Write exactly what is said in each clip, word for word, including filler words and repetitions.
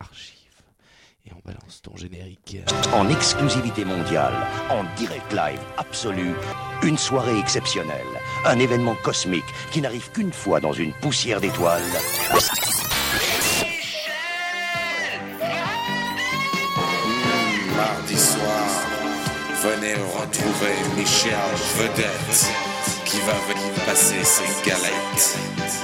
archives. Et on balance ton générique. En exclusivité mondiale, en direct live absolu, une soirée exceptionnelle, un événement cosmique qui n'arrive qu'une fois dans une poussière d'étoiles. Mardi soir, venez retrouver Michel Vedette qui va venir passer ses galettes.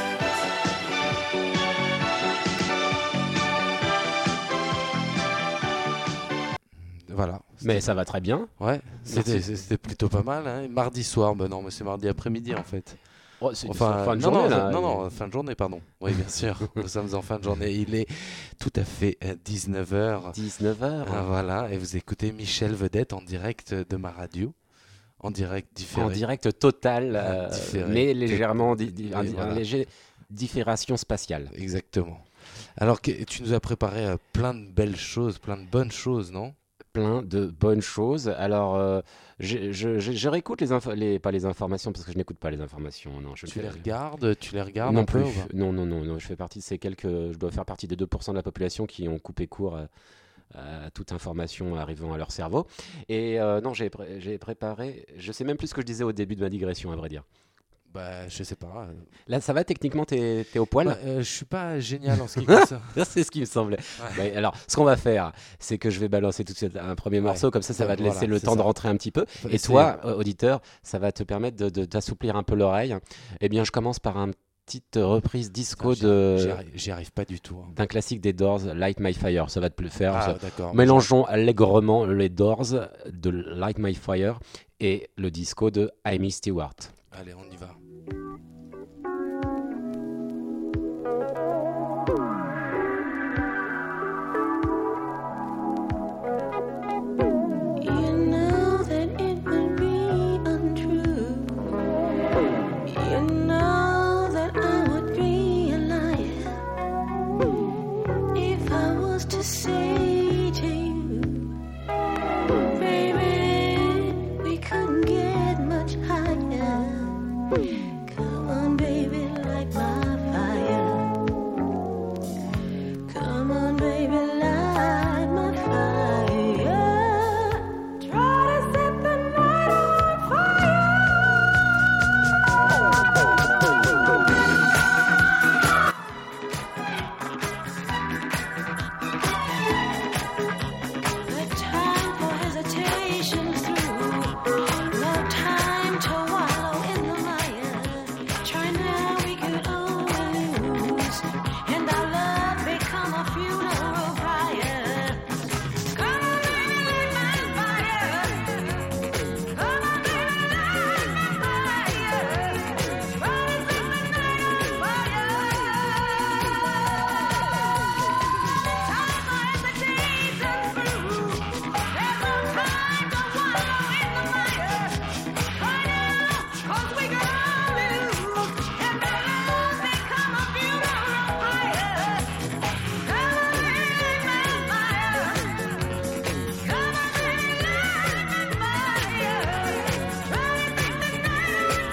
Voilà. Mais ça va très bien. Ouais, c'était, c'était plutôt pas mal. Hein. Mardi soir, ben non, mais c'est mardi après-midi en fait. Oh, c'est enfin, fin de non, journée non, là. non, non, fin de journée, pardon. Oui, bien sûr. Nous sommes en fin de journée. Il est tout à fait dix-neuf heures. dix-neuf heures. Ah, voilà, et vous écoutez Michel Vedette en direct de ma radio. En direct différé. En direct total, euh, différé. mais légèrement di- di- un, voilà. un léger différation spatiale. Exactement. Alors que tu nous as préparé euh, plein de belles choses, plein de bonnes choses, non ? Plein de bonnes choses. Alors, euh, je, je, je, je réécoute les, info- les pas les informations parce que je n'écoute pas les informations. Non, je Tu le les fais- regardes, tu les regardes non un peu plus. ou pas Non, non, non, non. Je fais partie de ces quelques. Je dois faire partie des deux pour cent de la population qui ont coupé court à, à toute information arrivant à leur cerveau. Et euh, non, j'ai, pré- j'ai préparé. Je sais même plus ce que je disais au début de ma digression, à vrai dire. Bah, je sais pas. Là, ça va techniquement, t'es, t'es au poil. Bah, euh, je suis pas génial en ce qui concerne. C'est ce qui me semblait. Ouais. Ouais, alors, ce qu'on va faire, c'est que je vais balancer tout de suite un premier Ouais. morceau, comme ça, ça va te Voilà, laisser le c'est temps ça. de rentrer un petit peu. Faut Et essayer, toi, ouais. euh, auditeur, ça va te permettre de, de t'assouplir un peu l'oreille. Eh bien, je commence par une petite reprise disco J'y- de, J'y arrive, j'y arrive pas du tout. hein. d'un classique des Doors, Light My Fire. Ça va te le faire. Ah, Ça- d'accord. Mélangeons allègrement les Doors de Light My Fire et le disco de Amy Stewart. Allez, on y va. You know that it would be untrue. You know that I would be a liar if I was to say to you, baby, we couldn't get much higher. Come on, baby, light my fire. Come on, baby, light my fire. Try to set the night on fire. No time for hesitation through. No time to wallow in the mire. Try now, we could only lose. And our love become a funeral pyre. Come on, baby, light my fire. Come on, baby, light my fire. Try to set the night on fire. Time for hesitation through. There's no time to wallow in the mire. Try now, 'cause we could only lose. And our love become a funeral pyre. Come on, baby, light my fire. Come on, baby, light my fire. Try to set the night on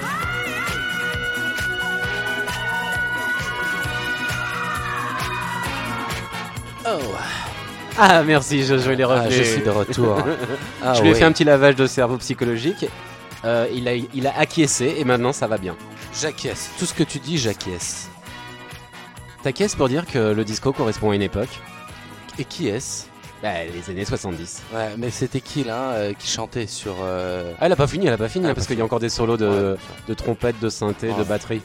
Oh, Ah, merci, Jojo, il est revenu. ah, je suis de retour. Ah, je lui ai ouais. fait un petit lavage de cerveau psychologique. Euh, il, a, il a acquiescé et maintenant ça va bien. J'acquiesce. Tout ce que tu dis, j'acquiesce. T'acquiesces pour dire que le disco correspond à une époque. Et qui est-ce ? Bah, les années soixante-dix. Ouais, mais c'était qui là euh, qui chantait sur euh, Ah, elle a pas fini, elle a pas fini, Elle a hein, parce pas qu'il y a encore des solos de, Ouais. de trompette, de synthé, Ouais. de batterie.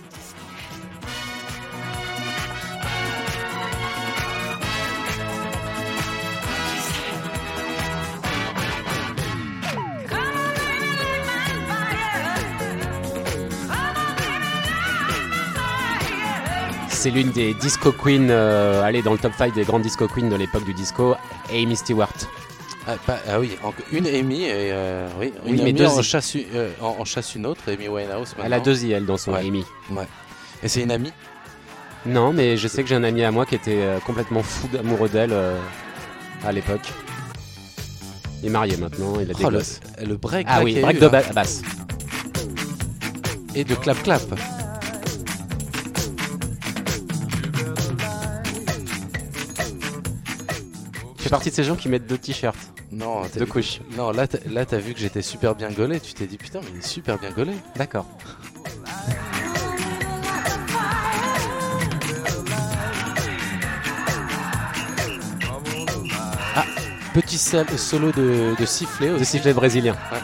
C'est l'une des disco queens, euh, allez, dans le top cinq des grandes disco queens de l'époque du disco, Amy Stewart. ah, pas- ah oui, en- une Amy et euh, oui, Oui, une mais Amy deux en I. chasse, u- euh, en, en chasse une autre, Amy Winehouse. Elle a maintenant. deux I, elle, dans son Ouais. Amy. Ouais. Et c'est une amie. Non, mais je sais que j'ai un ami à moi qui était euh, complètement fou d'amoureux d'elle euh, à l'époque. Il est marié maintenant, il a des Oh, le, gosses. le break. Ah là, oui, qu'il y a break eu, de là. ba- basse. Et de clap clap. fais partie de ces gens qui mettent deux t-shirts, Non, t'as- deux couches. non, là, t'as, là, t'as vu que j'étais super bien gaulé. Tu t'es dit putain, mais il est super bien gaulé. D'accord. Petit sol- solo de, de sifflet Le aussi. sifflet brésilien. Ouais.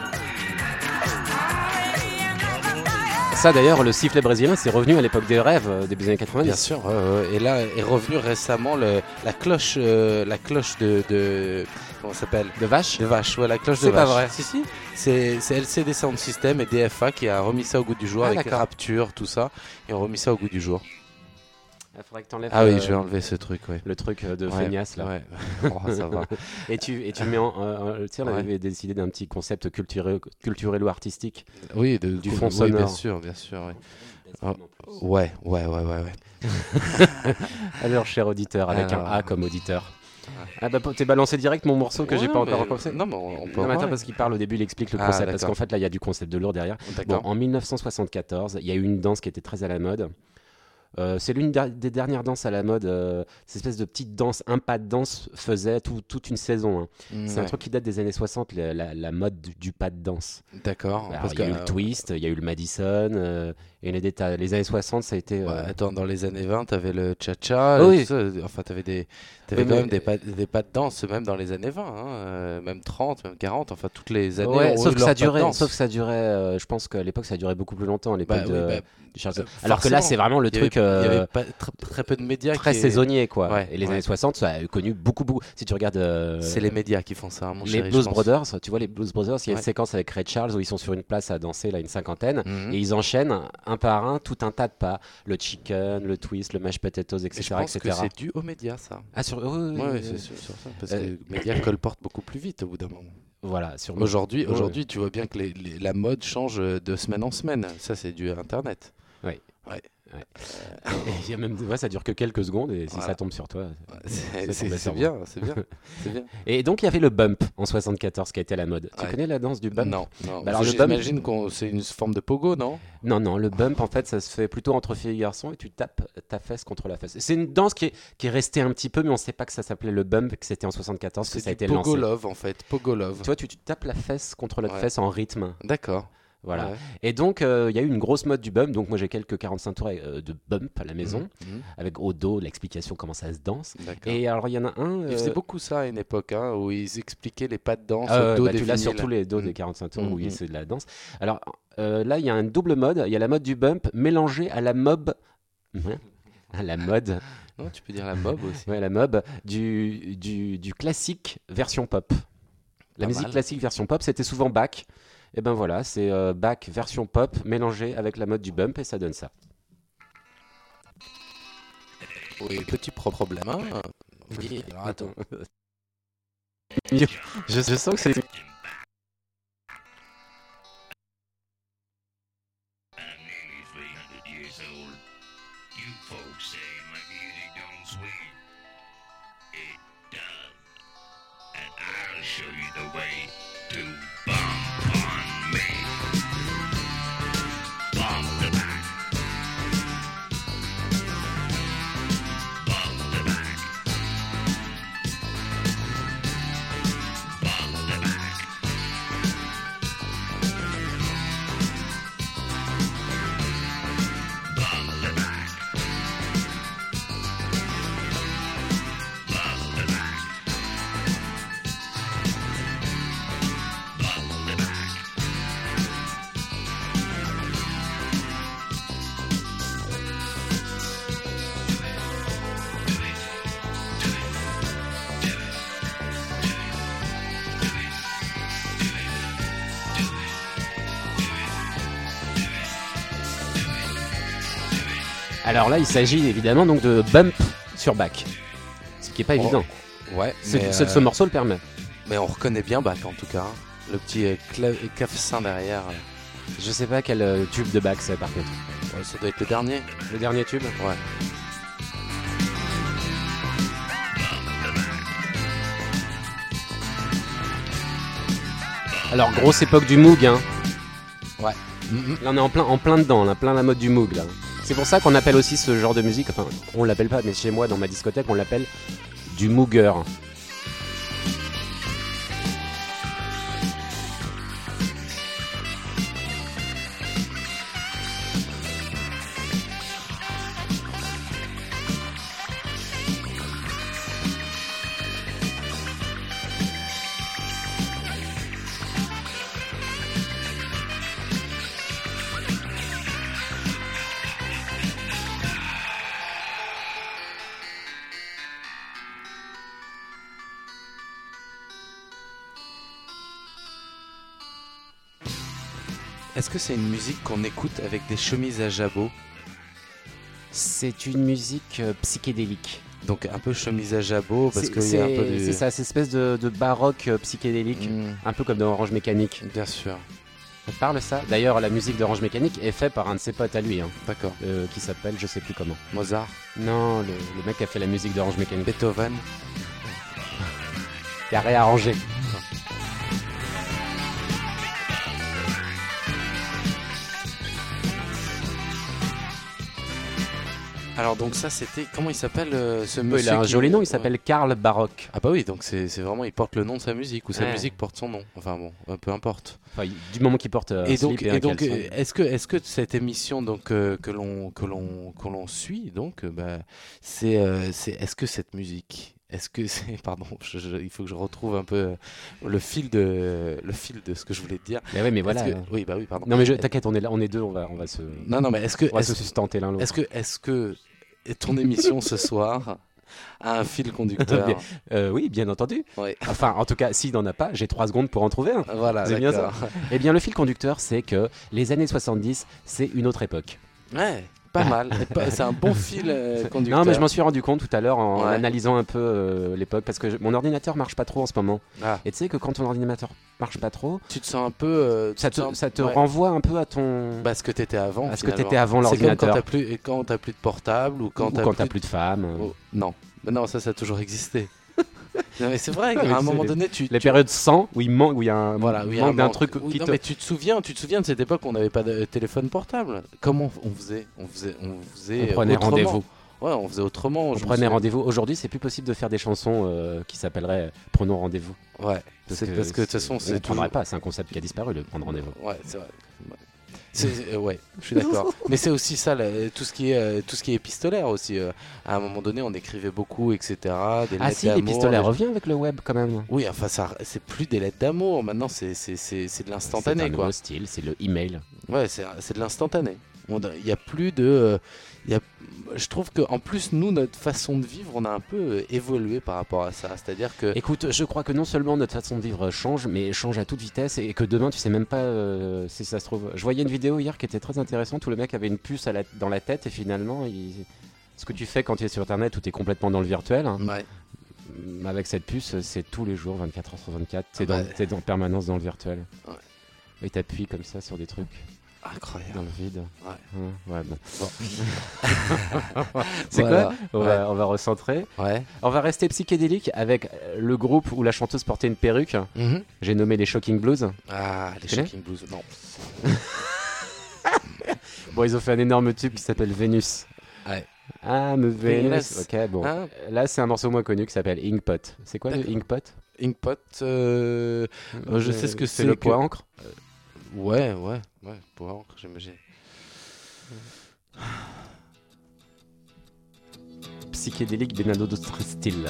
Ça d'ailleurs, le sifflet brésilien, c'est revenu à l'époque des rêves, euh, début des années Bien quatre-vingt-dix. sûr. ouais, ouais. Et là est revenu récemment le, la cloche, euh, la cloche de, de comment ça s'appelle De vache. De vache. Ouais, la cloche de C'est pas vache. vrai. Si si. C'est, c'est L C D Sound System et D F A qui a remis ça au goût du jour Ah, avec d'accord. Rapture, tout ça. Ils ont remis ça au goût du jour. Il faudrait que t'enlèves Ah oui, euh, je vais enlever ce truc. Ouais. le truc euh, de Ouais, feignasse là. Ouais. Oh, ça va. Et tu, et tu mets en. euh, tu sais, on Ouais. avait décidé d'un petit concept culturel, culturel ou artistique. Oui, de, Du oui, fond oui, sonore. bien sûr, bien sûr. Ouais. Oh. Ouais, ouais, ouais, ouais, ouais. Alors, cher auditeur, avec Alors. un A comme auditeur. Ah bah t'es balancé direct mon morceau que Ouais, j'ai pas non, encore mais- recommencé. Non, mais on, on peut. Non, mais en attends, parler. parce qu'il parle au début, il explique le Ah, concept. Parce d'accord. qu'en fait, là, il y a du concept de lourd derrière. Bon, D'accord. en mille neuf cent soixante-quatorze, il y a eu une danse qui était très à la mode. Euh, c'est l'une der- des dernières danses à la mode. Euh, cette espèce de petite danse, un pas de danse faisait tout- toute une saison. hein. Mm, C'est un ouais. truc qui date des années soixante, la, la- la mode du, du pas de danse. D'accord. Alors, Parce il y a que, eu le euh, twist, il y a eu le Madison. euh, et les, détails. Les années soixante, ça a été. ouais, euh, attends, dans les années vingt, t'avais le cha-cha. Oh et oui. tout ça. Enfin, t'avais des, t'avais Oui, quand mais- même des pas, des pas de danse, même dans les années vingt, hein, euh, même trente, même quarante. Enfin, toutes les années. ouais, ont sauf eu que leur ça pas de durait, danse. sauf que ça durait. euh, je pense qu'à l'époque, ça durait beaucoup plus longtemps. À l'époque Bah, oui, de, bah, du Charles- euh, Alors que là, forcément. c'est vraiment le Il y avait- truc. euh, Il y avait pas, très, très peu de médias. très qui- saisonnier quoi. Ouais, et les ouais. années soixante, ça a connu beaucoup beaucoup. Si tu regardes euh, C'est les médias qui font ça, hein, mon les chéri, je Blues pense. Brothers, tu vois les Blues Brothers, il y a Ouais. une séquence avec Ray Charles où ils sont sur une place à danser là une cinquantaine Mhm. et ils enchaînent un par un tout un tas de pas, le chicken, le twist, le mashed potatoes, Et je etc pense et que cetera. c'est dû aux médias, ça. Ah sur oui, oui, Ouais, oui, ouais, oui. c'est sur, sur ça. Parce Euh, que les médias colportent beaucoup plus vite au bout d'un moment. Voilà, sur Aujourd'hui, Ouais, aujourd'hui, tu vois bien que les- les- la mode change de semaine en semaine. Ça, c'est dû à Internet. Et il y a même ouais, ça dure que quelques secondes et si Voilà. ça tombe sur toi. C'est C'est c'est- tombé c'est sur bien, c'est bien, c'est bien. Et donc il y avait le bump en soixante-quatorze qui a été à la mode. Tu Ouais. connais la danse du bump? Non, non. Bah alors, le bump- J'imagine que c'est une forme de pogo, non? Non, non, le bump, en fait, ça se fait plutôt entre filles et garçons et tu tapes ta fesse contre la fesse. C'est une danse qui est, qui est restée un petit peu, mais on ne sait pas que ça s'appelait le bump, que c'était en soixante-quatorze, que C'est ça a du été pogo lancé. love, en fait. Pogo love. Tu vois, tu, tu tapes la fesse contre l'autre Ouais. fesse en rythme. D'accord. Voilà. Ouais. Et donc, euh, il y a eu une grosse mode du bump. Donc, moi, j'ai quelques quarante-cinq tours euh, de bump à la maison, Mhm, avec au dos l'explication comment ça se danse. mhm. D'accord. Et alors, il y en a un. Ils faisaient euh, beaucoup ça à une époque, hein, où ils expliquaient les pas de danse Ah au ouais, dos bah, des tu l'as sur vinyles. tous les dos des Mm. quarante-cinq tours où Mm, il mm. c'est de la danse. Alors euh, là, il y a une double mode. Il y a la mode du bump mélangée à la mob. à la mode. Non, tu peux dire la mob aussi. Ouais, la mob du, du, du classique version pop. La Pas musique mal. classique version pop, c'était souvent Bach. Et ben voilà, c'est euh, Bach version pop mélangée avec la mode du bump et ça donne ça. Oui, petit pro- problème. Hein. Oui, alors attends. je, je sens que c'est... I'm nearly three hundred years old. You folks say my music don't swing. It does. And I'll show you the way to bump on me. Bump the back. Bump the back. Bump the back. Bump the back. Bump the back. Bump the back. Alors là, il s'agit évidemment donc de bump sur Bach. Ce qui est pas Oh, évident. Ouais, Ce, mais, ce- euh, ce morceau le permet. mais on reconnaît bien Bach en tout cas. hein. Le petit euh, cla- clavecin derrière. là. Je sais pas quel euh, tube de Bach c'est par contre. Ouais, ça doit être le dernier. Le dernier tube. Ouais. Alors grosse époque du Moog, hein. Ouais. Mhm. Là on est en plein, en plein dedans, là, plein la mode du Moog là. C'est pour ça qu'on appelle aussi ce genre de musique, enfin on l'appelle pas, mais chez moi dans ma discothèque on l'appelle du Mooger. Est-ce que c'est une musique qu'on écoute avec des chemises à jabot? C'est une musique euh, psychédélique. Donc un peu chemise à jabot parce C'est- qu'il y a un peu c'est du... c'est ça, cette espèce de, de baroque euh, psychédélique, Mm, un peu comme dans Orange Mécanique. bien sûr, Ça te parle ça? D'ailleurs, la musique d'Orange Mécanique est faite par un de ses potes à lui, hein, d'accord. euh, qui s'appelle, je sais plus comment. Mozart, Non, le, le mec qui a fait la musique d'Orange Mécanique. Beethoven. Il a réarrangé. Alors donc ça c'était... Comment il s'appelle euh, ce Il monsieur a un qui- joli nom, il Ouais. s'appelle Karl Baroque. Ah bah oui, donc c'est c'est vraiment... Il porte le nom de sa musique ou sa Ouais. musique porte son nom. Enfin bon, euh, peu importe. Enfin, il- du moment qu'il porte euh, un et donc, slip et un et donc caleçon. euh, est-ce que, est-ce que cette émission donc, euh, que l'on que l'on que l'on suit, donc, euh, bah, c'est, euh, c'est, est-ce que cette musique... Est-ce que c'est... Pardon, je- je- il faut que je retrouve un peu euh, le fil de, le fil de ce que je voulais te dire. Mais ouais, mais voilà. Est-ce que- euh, Oui, bah oui, pardon. Non mais je- t'inquiète, on est là, on est deux, on va, on va se, Non, non, mais est-ce que... on va Est-ce se sustenter l'un l'autre. est-ce que, est-ce que ton émission ce soir a un fil conducteur? Bien. Euh, oui, bien entendu. Ouais. Enfin, en tout cas, s'il n'en a pas, j'ai trois secondes pour en trouver un. Voilà, C'est bien d'accord. Eh bien, le fil conducteur, c'est que les années soixante-dix, c'est une autre époque. Ouais, pas mal. Et pas- C'est un bon fil euh, conducteur. Non, mais je m'en suis rendu compte tout à l'heure en Ouais. analysant un peu euh, l'époque, parce que je- mon ordinateur marche pas trop en ce moment. Ah, Et tu sais que quand ton ordinateur marche pas trop, tu te sens un peu... euh, tu ça te te, sens- ça te ouais. renvoie un peu à ton... Bah, ce que t'étais avant. À ce que finalement. t'étais avant C'est comme quand l'ordinateur. t'as plus, quand t'as plus de portable ou quand ou t'as quand plus... t'as plus de femmes. euh. Oh, non, mais non, ça, ça a toujours existé. Non, mais c'est vrai Ouais, qu'à mais un c'est moment les- donné, tu... Les tu- périodes sans, où il manque, où il y a un Voilà, où il y a manque un d'un manque. truc Oui, qui non, te... mais tu te souviens, tu te souviens de cette époque où on n'avait pas de téléphone portable. Comment on faisait On faisait, on faisait On prenait autrement. rendez-vous. Ouais, on faisait autrement. On je me prenait souviens. rendez-vous. Aujourd'hui, c'est plus possible de faire des chansons euh, qui s'appelleraient euh, Prenons rendez-vous. Ouais, c'est parce que de toute façon, on ne c'est prendrait toujours- pas. C'est un concept qui a disparu, le prendre rendez-vous. Ouais, c'est vrai. Ouais. C'est- euh, ouais, je suis d'accord. Mais c'est aussi ça, là, tout ce qui est euh, tout ce qui est épistolaire aussi. euh. À un moment donné, on écrivait beaucoup, et cetera. Des Ah lettres si, d'amour, l'épistolaire des- revient avec le web quand même. Oui, enfin, ça, c'est plus des lettres d'amour. Maintenant, c'est c'est c'est c'est de C'est l'instantané, un quoi. nouveau style, c'est le email. Ouais, c'est c'est de l'instantané. On- Il n'y a plus de. euh, il y a, je trouve qu'en plus, nous, notre façon de vivre, on a un peu euh, évolué par rapport à ça. C'est-à-dire que. Écoute, je crois que non seulement notre façon de vivre change, mais change à toute vitesse et que demain, tu sais même pas euh, si ça se trouve. Je voyais une vidéo hier qui était très intéressante où le mec avait une puce à la- dans la tête et finalement, il... ce que tu fais quand tu es sur internet où tu es complètement dans le virtuel, hein, Ouais. avec cette puce, c'est tous les jours, vingt-quatre heures sur vingt-quatre, tu es, Ah bah. dans, t'es en permanence dans le virtuel. Ouais. Et t'appuies comme ça sur des trucs Incroyable. dans le vide. Ouais. Hein, ouais, bon. Bon. C'est Voilà. quoi on, va, on va recentrer. Ouais. On va rester psychédélique avec euh, le groupe où la chanteuse portait une perruque. Mhm. J'ai nommé les Shocking Blues. Ah, les connais Shocking Blues. Non. Bon, ils ont fait un énorme tube qui s'appelle Vénus. Ouais. Ah, mais Vénus. Vénus. Ok, bon. Hein Là, c'est un morceau moins connu qui s'appelle Inkpot. C'est quoi le D'accord. Inkpot Inkpot. euh, Euh, je sais ce que c'est le que- poids encre. Ouais, ouais, ouais. Pour encre, j'imagine. Psychédélique Benado d'autres styles.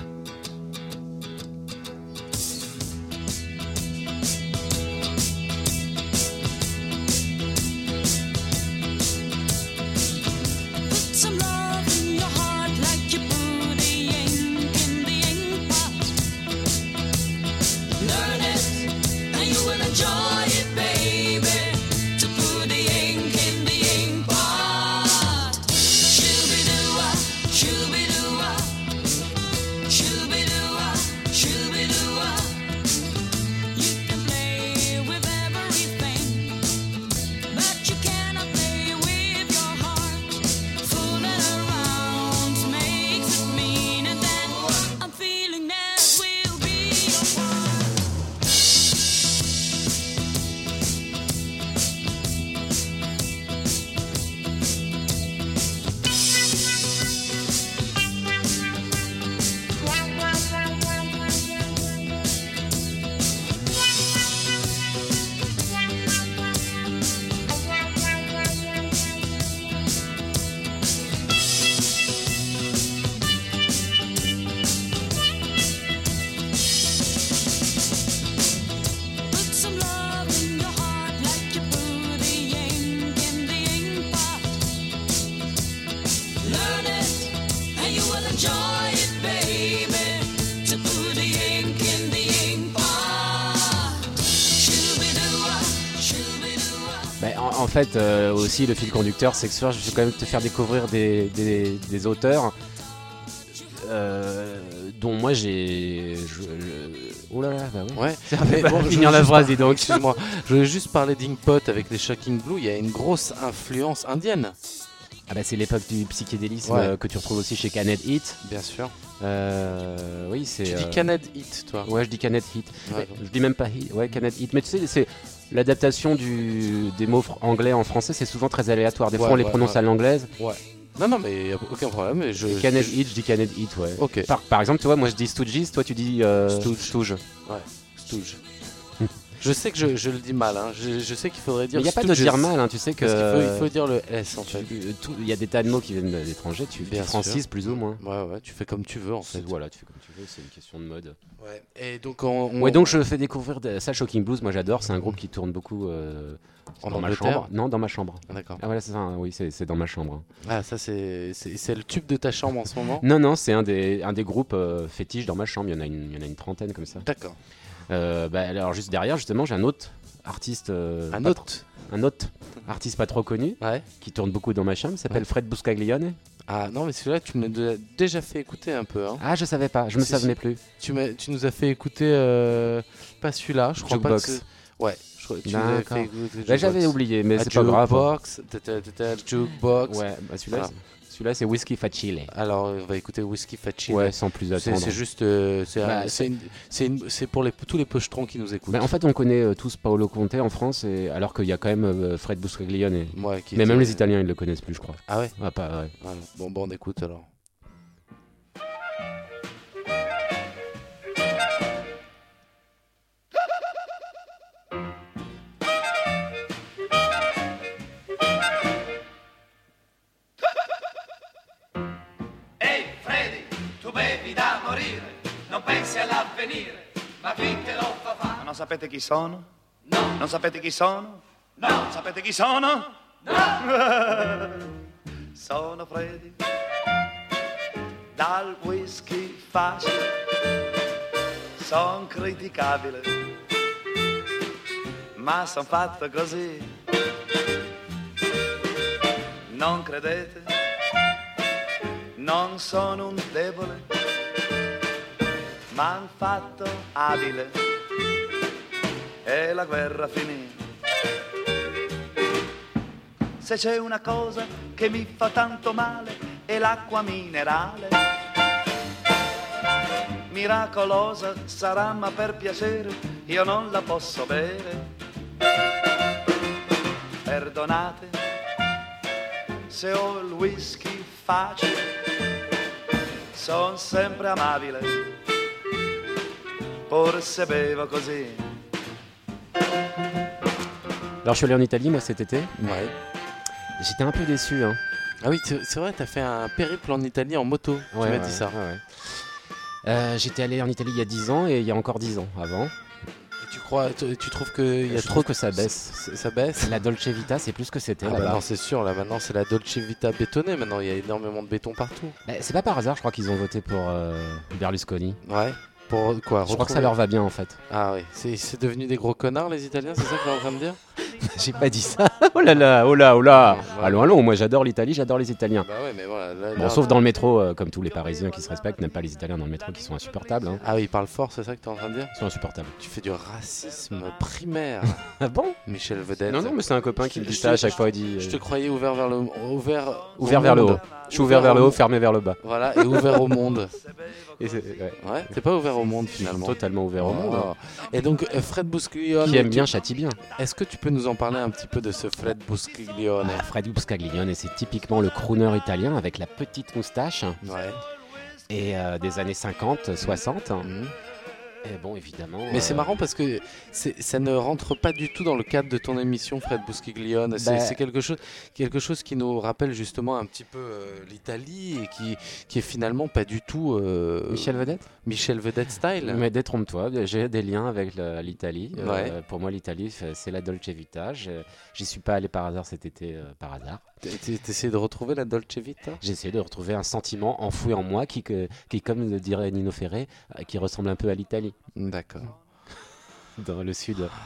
Put some love in your heart like you put the ink in the ink pot. Learn it and you will enjoy it, baby. To put the ink in the ink pot. Shooby-doo-wah, shooby-doo-wah, shooby fait, euh, aussi, le fil conducteur, c'est que ce soir, je vais quand même te faire découvrir des, des, des auteurs euh, dont moi j'ai. je- je- Oh là là, bah oui. Ouais. Ça Mais fait pas bon, je finir voulais la juste phrase, par- dis donc. Excuse-moi. Je voulais juste parler d'Inkpot avec les Shocking Blue. Il y a une grosse influence indienne, Ah bah c'est l'époque du psychédélisme Ouais. euh, que tu retrouves aussi chez Canet Heat. bien sûr. Euh, oui, c'est. Tu euh, dis Canet Hit, toi. Ouais, je dis Canet Heat. Ouais. Mais je dis même pas Heat. Ouais, Canet Heat. Mais tu sais, c'est l'adaptation du des mots fr- anglais en français, c'est souvent très aléatoire. Des Ouais, fois, on les ouais, prononce ouais. à l'anglaise. Non, non, mais y a aucun problème. et Je, Canet je- Heat, je dis Canet Heat, ouais. Ok. Par, par exemple, tu vois, moi je dis Stooges, toi tu dis euh, Stooge. Stooge. Stooge. Je sais que je, je le dis mal. Hein. Je, je sais qu'il faudrait Mais dire. il n'y a pas de Stooges. dire mal, hein, tu sais que. Parce qu'il faut, il faut dire le S en fait. tu- tout- Il y a des tas de mots qui viennent de l'étranger, tu, tu Bien francises sûr. plus ou moins. Ouais, ouais, tu fais comme tu veux en fait. C'est- Voilà, tu fais comme tu veux, c'est une question de mode. Ouais. Et donc, on, on- Ouais, donc je fais découvrir de- ça, Shocking Blues, moi j'adore, c'est un groupe qui tourne beaucoup euh, En dans ma Angleterre chambre. Non, dans ma chambre. Ah, d'accord. Ah voilà, c'est ça, hein, oui, c'est c'est dans ma chambre. hein. Ah, ça, c'est c'est- c'est le tube de ta chambre en ce moment Non, non, c'est un des, un des groupes euh, fétiches dans ma chambre, il y en a une, il y en a une trentaine comme ça. D'accord. Euh, bah, alors juste derrière, justement, j'ai un autre artiste, euh, Un pas autre trop- un autre artiste pas trop connu, Ouais. qui tourne beaucoup dans ma chambre, s'appelle Ouais. Fred Buscaglione. Ah, non, mais celui-là, tu me l'as déjà fait écouter un peu. Hein. Ah, je savais pas, je me Si, souvenais si. plus. Tu, m'as- tu nous as fait écouter. euh, pas celui-là, je crois Jukebox. pas. Que c'est- ouais, je crois que tu nous avais D'accord. fait écouter. Bah, j'avais Jukebox. oublié, mais Ah, c'est pas grave. Jukebox, t'étais- t'étais à Jukebox. Ouais, bah, celui-là, Voilà. c'est- celui-là c'est Whiskey Facile. Alors, on va écouter Whiskey Facile. Ouais, sans plus C'est attendre. c'est juste. euh, c'est un- Bah, c'est une- c'est une- c'est pour les, tous les pochetrons qui nous écoutent. Bah, en fait, on connaît euh, tous Paolo Conte en France, et, alors qu'il y a quand même euh, Fred Buscaglione. Ouais, qui Mais était- même les Italiens, ils le connaissent plus, je crois. Ah ouais, Ah, pas, ouais. Ouais. Bon, bon, on écoute alors. Ehi Freddy, tu bevi da morire, non pensi all'avvenire, ma chi te lo fa fare? Non sapete chi sono? No, Non sapete chi sono? no, Non sapete chi sono? no! Sono Freddy. Dal whisky facile. Son criticabile. Ma son fatto così. Non credete? Non sono un debole. Ma un fatto abile. E la guerra finì. Se c'è una cosa che mi fa tanto male è l'acqua minerale. Miracolosa sarà ma per piacere io non la posso bere. Perdonate se ho il whisky facile, son sempre amabile, pur se bevo così. Alors, je suis allé en Italie, moi, cet été. Ouais. J'étais un peu déçu. Hein. Ah oui, c'est c'est vrai, t'as fait un périple en Italie en moto. tu m'as Ouais, dit ouais, ça. ouais, ouais. Euh, J'étais allé en Italie il y a dix ans et il y a encore dix ans avant. Et tu crois, tu, tu trouves qu'il y a Je trop trouve que ça baisse. Ça, ça baisse. La Dolce Vita, c'est plus que c'était Ah bah là-bas. non, c'est sûr. Là maintenant, c'est la Dolce Vita bétonnée. Maintenant, il y a énormément de béton partout. Bah, c'est pas par hasard, je crois qu'ils ont voté pour euh, Berlusconi. Ouais. Pour quoi Je crois que ça retrouver- leur va bien en fait. Ah oui, c'est c'est devenu des gros connards les Italiens, c'est ça que t'es en train de dire? J'ai pas dit ça. Oh là là, oh là, oh là. Voilà. Allons, allons, moi j'adore l'Italie, j'adore les Italiens. Bah ouais, mais voilà. là- Bon, là- sauf dans le métro, euh, comme tous les Parisiens qui se respectent, n'aiment pas les Italiens dans le métro qui sont insupportables. Hein. Ah oui, il parle fort, c'est ça que t'es en train de dire? Ils sont insupportables. Tu fais du racisme primaire, Ah bon? Michel Vedette. Non, non, mais c'est un copain qui me Je dit te- ça à chaque fois. Il dit Je euh, te croyais ouvert vers le ouvert ouvert au vers le monde. haut. Je suis ouvert vers le haut, fermé vers le bas. Voilà, et ouvert au monde. Et c'est- ouais, Ouais, t'es pas ouvert au monde finalement. totalement ouvert au monde. hein. Oh. Et donc euh, Fred Buscaglione, Qui aime tu- bien châtie bien. Est-ce que tu peux nous en parler un petit peu de ce Fred Buscaglione? Ah, Fred Buscaglione, c'est typiquement le crooner italien avec la petite moustache Ouais. et euh, des années cinquante, soixante. Mhm. Et bon, évidemment. Mais c'est euh, marrant parce que c'est- ça ne rentre pas du tout dans le cadre de ton émission, Fred Buscaglione. C'est Bah- c'est quelque chose, quelque chose qui nous rappelle justement un petit peu euh, l'Italie et qui, qui est finalement pas du tout euh, Michel Vedette. Michel Vedette style. Mais détrompe-toi, j'ai des liens avec le- l'Italie. Euh, Ouais. pour moi, l'Italie, c'est la Dolce Vita. Je- J'y suis pas allé par hasard cet été, euh, par hasard. T'essayes de retrouver la Dolce Vita? J'ai essayé de retrouver un sentiment enfoui en moi qui, que- qui comme le dirait Nino Ferré, euh, qui ressemble un peu à l'Italie, D'accord. dans le sud.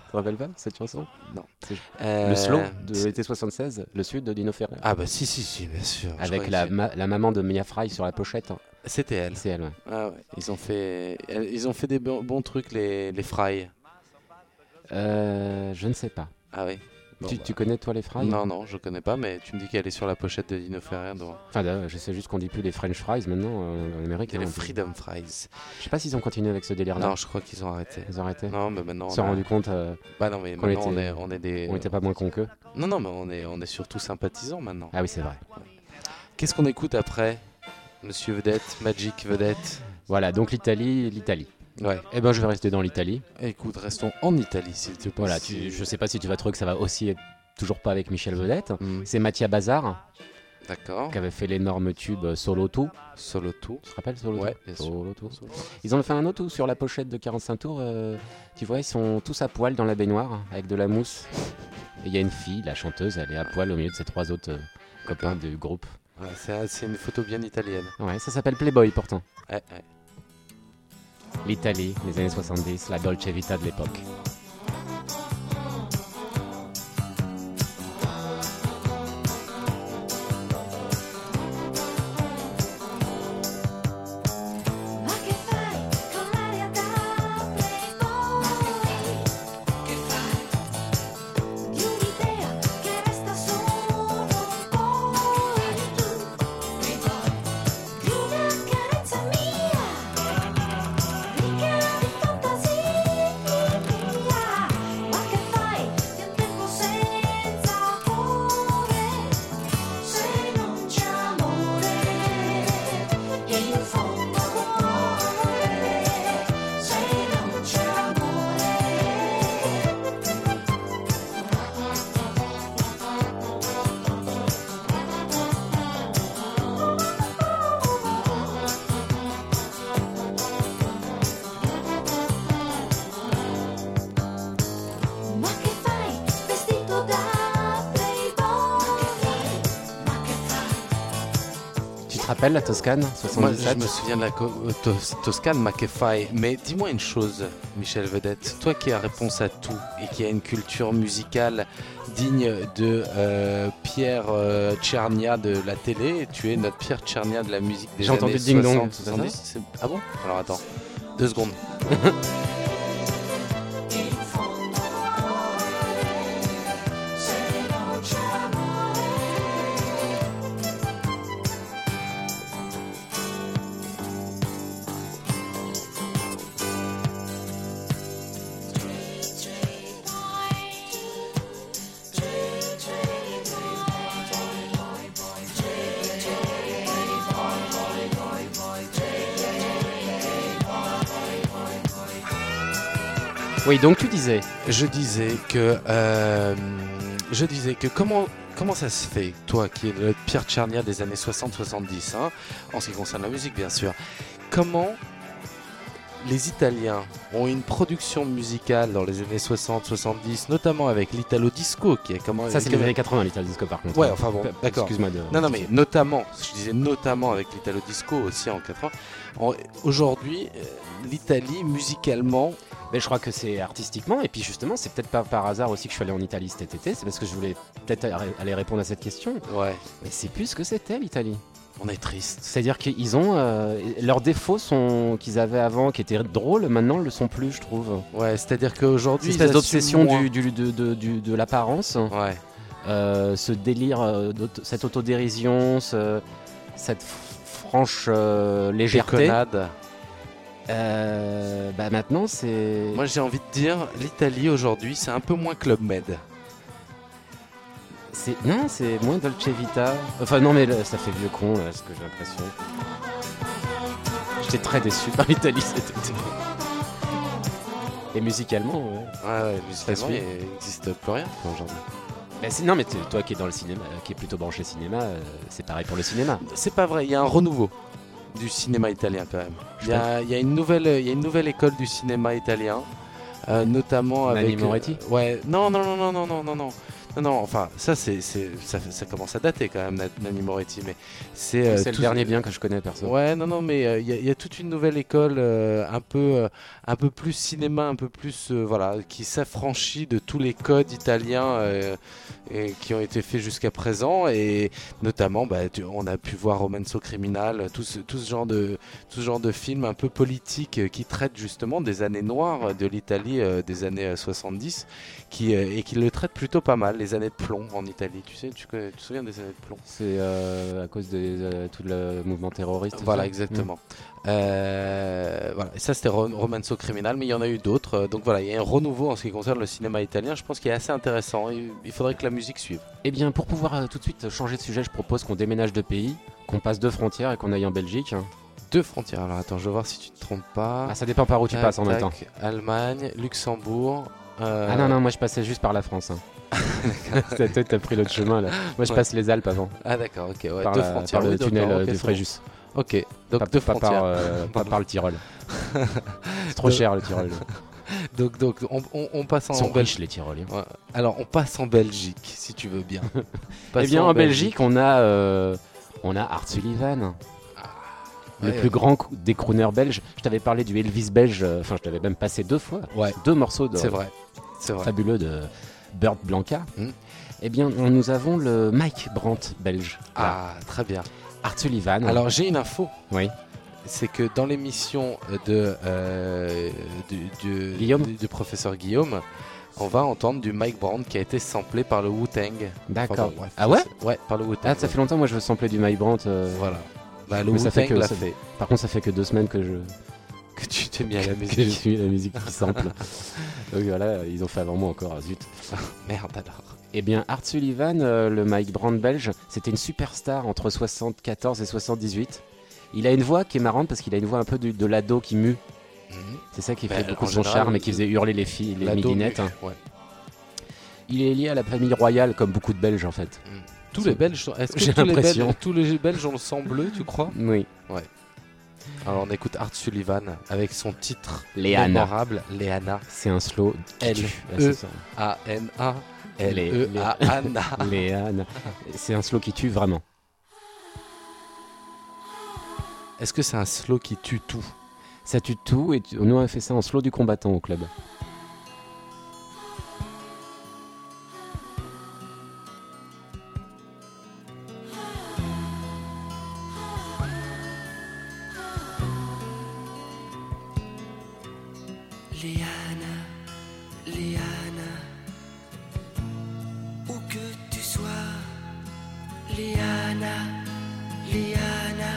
te rappelles pas cette chanson? Non. C'est- Euh, Le slow de l'été soixante-seize, le sud de Dino Ferrer. Ah bah si, si, si, bien sûr. Je Avec crois la, que ma- la maman de Mia Fry sur la pochette. c'est- C'était elle. C'est elle, ouais. Ah ouais. Ils ont fait, ils ont fait des bons, bons trucs, les, les Fry. Euh, je ne sais pas. Ah oui. Bon, tu, bah. tu connais toi les Fry? Non, non, je connais pas, mais tu me dis qu'elle est sur la pochette de Dino Ferrer. Donc... Enfin, d'ailleurs, je sais juste qu'on dit plus les French fries maintenant euh, en Amérique. C'est hein, les on dit- Freedom Fries. Je sais pas s'ils ont continué avec ce délire-là. Non, je crois qu'ils ont arrêté. Ils ont arrêté. Non, mais maintenant. Ils on se sont a- rendus compte euh, Bah non, mais qu'on maintenant on était- est, on est des. qu'on n'était pas moins cons qu'eux. Non, non, mais on est, on est surtout sympathisants maintenant. Ah oui, c'est vrai. Qu'est-ce qu'on écoute après, Monsieur Vedette, Magic Vedette? Voilà, donc l'Italie, l'Italie. Ouais. Eh ben, je vais rester dans l'Italie. Écoute, restons en Italie, s'il te plaît. Voilà, tu, je sais pas si tu vas trouver que ça va aussi être toujours pas avec Michel Vedette. Mm. C'est Mattia Bazar D'accord. qui avait fait l'énorme tube euh, Solo Tout. Solo tout. Tu te rappelles Solo Ouais, Tout bien sûr. Solo Tout. Ils ont fait un autre où sur la pochette de quarante-cinq tours. euh, tu vois, ils sont tous à poil dans la baignoire avec de la mousse. Et il y a une fille, la chanteuse, elle est à poil au milieu de ses trois autres euh, copains du groupe. Ouais, c'est, c'est une photo bien italienne. Ouais, ça s'appelle Playboy pourtant. Ouais, ouais. L'Italie, les années soixante-dix, la Dolce Vita de l'époque. Ma che fai con l'aria da playboy? Che fai di un'idea che resta solo poi tu? Di una carezza mia, ricca di fantasia. Ma che fai di un tempo senza cuore? Se non c'è amore in fondo cuore, se non c'è amore. Ma che fai vestito da playboy? Ma che fai? Tu te rappelles la Toscane Moi, je soixante-dix-sept? me souviens de la co- euh, Tos- Toscane, ma che fai. Mais dis-moi une chose, Michel Vedette. Toi qui as réponse à tout et qui a une culture musicale digne de euh, Pierre euh, Tchernia de la télé, tu es notre Pierre Tchernia de la musique des J'ai années entendu Ding Dong, soixante, c'est ça soixante-dix. C'est- Ah bon? Alors attends, deux secondes. In fondo cuore, se non c'è amore. Oui, donc tu disais. Je disais que euh, je disais que comment comment ça se fait, toi qui es le Pierre Tchernia des années soixante soixante-dix, hein, en ce qui concerne la musique bien sûr, comment les Italiens ont une production musicale dans les années soixante soixante-dix, notamment avec l'Italo Disco qui est comment Ça, c'est les années quatre-vingts, l'Ital Disco par contre. Ouais, enfin bon, P- d'accord. Excuse-moi de. Non, non, mais notamment, je disais notamment avec l'Italo Disco aussi en quatre-vingts. En- Aujourd'hui, euh, l'Italie musicalement, Mais je crois que c'est artistiquement, et puis justement, c'est peut-être pas par hasard aussi que je suis allé en Italie cet été, c'est parce que je voulais peut-être arri- aller répondre à cette question. ouais, Mais c'est plus ce que c'était l'Italie. on est triste. C'est-à-dire qu'ils ont. euh, leurs défauts sont qu'ils avaient avant, qui étaient drôles, maintenant ne le sont plus, je trouve. Ouais, c'est-à-dire qu'aujourd'hui, Cette ils espèce assument d'obsession moins. du, du- de, de- du- de l'apparence, Ouais. euh, ce délire, euh, d'auto- cette autodérision, ce- cette f- franche euh, légèreté. Déconnade. Euh, bah maintenant, c'est. Moi, j'ai envie de dire, l'Italie aujourd'hui, c'est un peu moins Club Med. C'est non, c'est moins Dolce Vita. Enfin non, mais là, ça fait vieux con, là, ce que j'ai l'impression. J'étais très déçu par l'Italie cet été. Et musicalement, ouais. Ouais, ouais, musicalement, suit. il n'existe plus rien quoi, aujourd'hui. Mais c'est- non, mais t- toi qui es dans le cinéma, euh, qui est plutôt branché cinéma, euh, c'est pareil pour le cinéma. C'est pas vrai, il y a un renouveau du cinéma italien quand même. Il y a, il y a une nouvelle, il y a une nouvelle école du cinéma italien, euh, notamment Nanni avec. Moretti euh, ouais, non, non, non, non, non, non, non, non. Non, non, enfin, ça, c'est, c'est, ça, ça commence à dater quand même, Na- Nanni Moretti, mais c'est... euh, C'est le tout- dernier bien que je connais, perso. Ouais, non, non, mais il y, a- y a toute une nouvelle école, euh, un peu, euh, un peu plus cinéma, un peu plus, euh, voilà, qui s'affranchit de tous les codes italiens euh, et qui ont été faits jusqu'à présent, et notamment, bah, tu- on a pu voir Romanzo Criminal, tout ce, tout ce genre de, tout ce genre de films un peu politiques euh, qui traitent justement des années noires de l'Italie euh, des années euh, soixante-dix, qui, euh, et qui le traitent plutôt pas mal, les années de plomb en Italie. Tu sais, tu, connais- tu te souviens des années de plomb? C'est euh, à cause de euh, tout le mouvement terroriste. Voilà, ça exactement. Euh, voilà. Et ça, c'était Ro- Romanzo Criminal, mais il y en a eu d'autres. Euh, Donc voilà, il y a un renouveau en ce qui concerne le cinéma italien. Je pense qu'il est assez intéressant. Il, il faudrait que la musique suive. Eh bien, pour pouvoir euh, tout de suite changer de sujet, je propose qu'on déménage de pays, qu'on passe deux frontières et qu'on aille en Belgique. Deux frontières. Alors attends, je vais voir si tu te trompes pas. Ah, ça dépend par où tu Tac, passes en même temps. tac. Allemagne, Luxembourg. euh, Ah non, non, moi je passais juste par la France. Hein. C'est toi, t'as pris l'autre chemin là. Moi je Ouais. passe les Alpes avant, Ah d'accord, ok. Ouais, par, deux la- frontières. par le oui, tunnel d'accord, euh, ok, de c'est Fréjus. bon. Ok, donc pas, deux pas frontières. par, euh, pas par le Tyrol. C'est trop Donc- cher le Tyrol. Donc, donc on, on- on passe en Ils sont Belgique. riches les Tyroliens. Ouais. Alors, on passe en Belgique, si tu veux bien. Eh Passons bien en Belgique, on a, euh, on a Art Sullivan. Le Ouais, plus grand cou- des crooners belges. Je t'avais parlé du Elvis belge, euh, enfin je t'avais même passé deux fois, Ouais, deux morceaux de, c'est vrai. C'est vrai. fabuleux de Burt Blanca. Mm. Eh bien, on- nous avons le Mike Brandt belge. Voilà. Ah, très bien. Art Sullivan. Alors, j'ai une info. oui. C'est que dans l'émission de, euh, du, du- Guillaume du- du professeur Guillaume, on va entendre du Mike Brandt qui a été samplé par le Wu-Tang. D'accord. Enfin, bon, bref, Ah ouais c'est- Ouais, par le Wu-Tang. Ah, ça fait longtemps, moi je veux sampler du Mike Brandt. euh, Voilà. Bah, le Mais ça fait Wu-Tang que l'a ça- fait. Par contre, ça fait que deux semaines que je, Que tu t'es mis à la que je musique. suis la musique qui sample. Donc voilà, ils ont fait avant moi encore, zut. Merde alors. Eh bien, Art Sullivan, euh, le Mike Brandt belge, c'était une superstar entre soixante-quatorze et soixante-dix-huit. Il a une voix qui est marrante parce qu'il a une voix un peu de, de l'ado qui mue. Mhm. C'est ça qui Ben, fait beaucoup en de son général, charme et qui faisait hurler les filles, les L'ado midinettes. nu, hein. ouais. Il est lié à la famille royale comme beaucoup de Belges en fait. Tous les Belges sont... Est-ce que J'ai tous les, l'impression. Belges, tous les Belges ont le sang bleu, tu crois? Oui. Alors on écoute Art Sullivan avec son titre Léana. mémorable, Léana. C'est un slow. qui L, tue. E. Ah, c'est ça. A N A L Les- E A N A. Léane. C'est un slow qui tue vraiment. Est-ce que c'est un slow qui tue tout? Ça tue tout et tu- nous on a fait ça en slow du combattant au club. Léana, Léana, où que tu sois, Léana, Léana,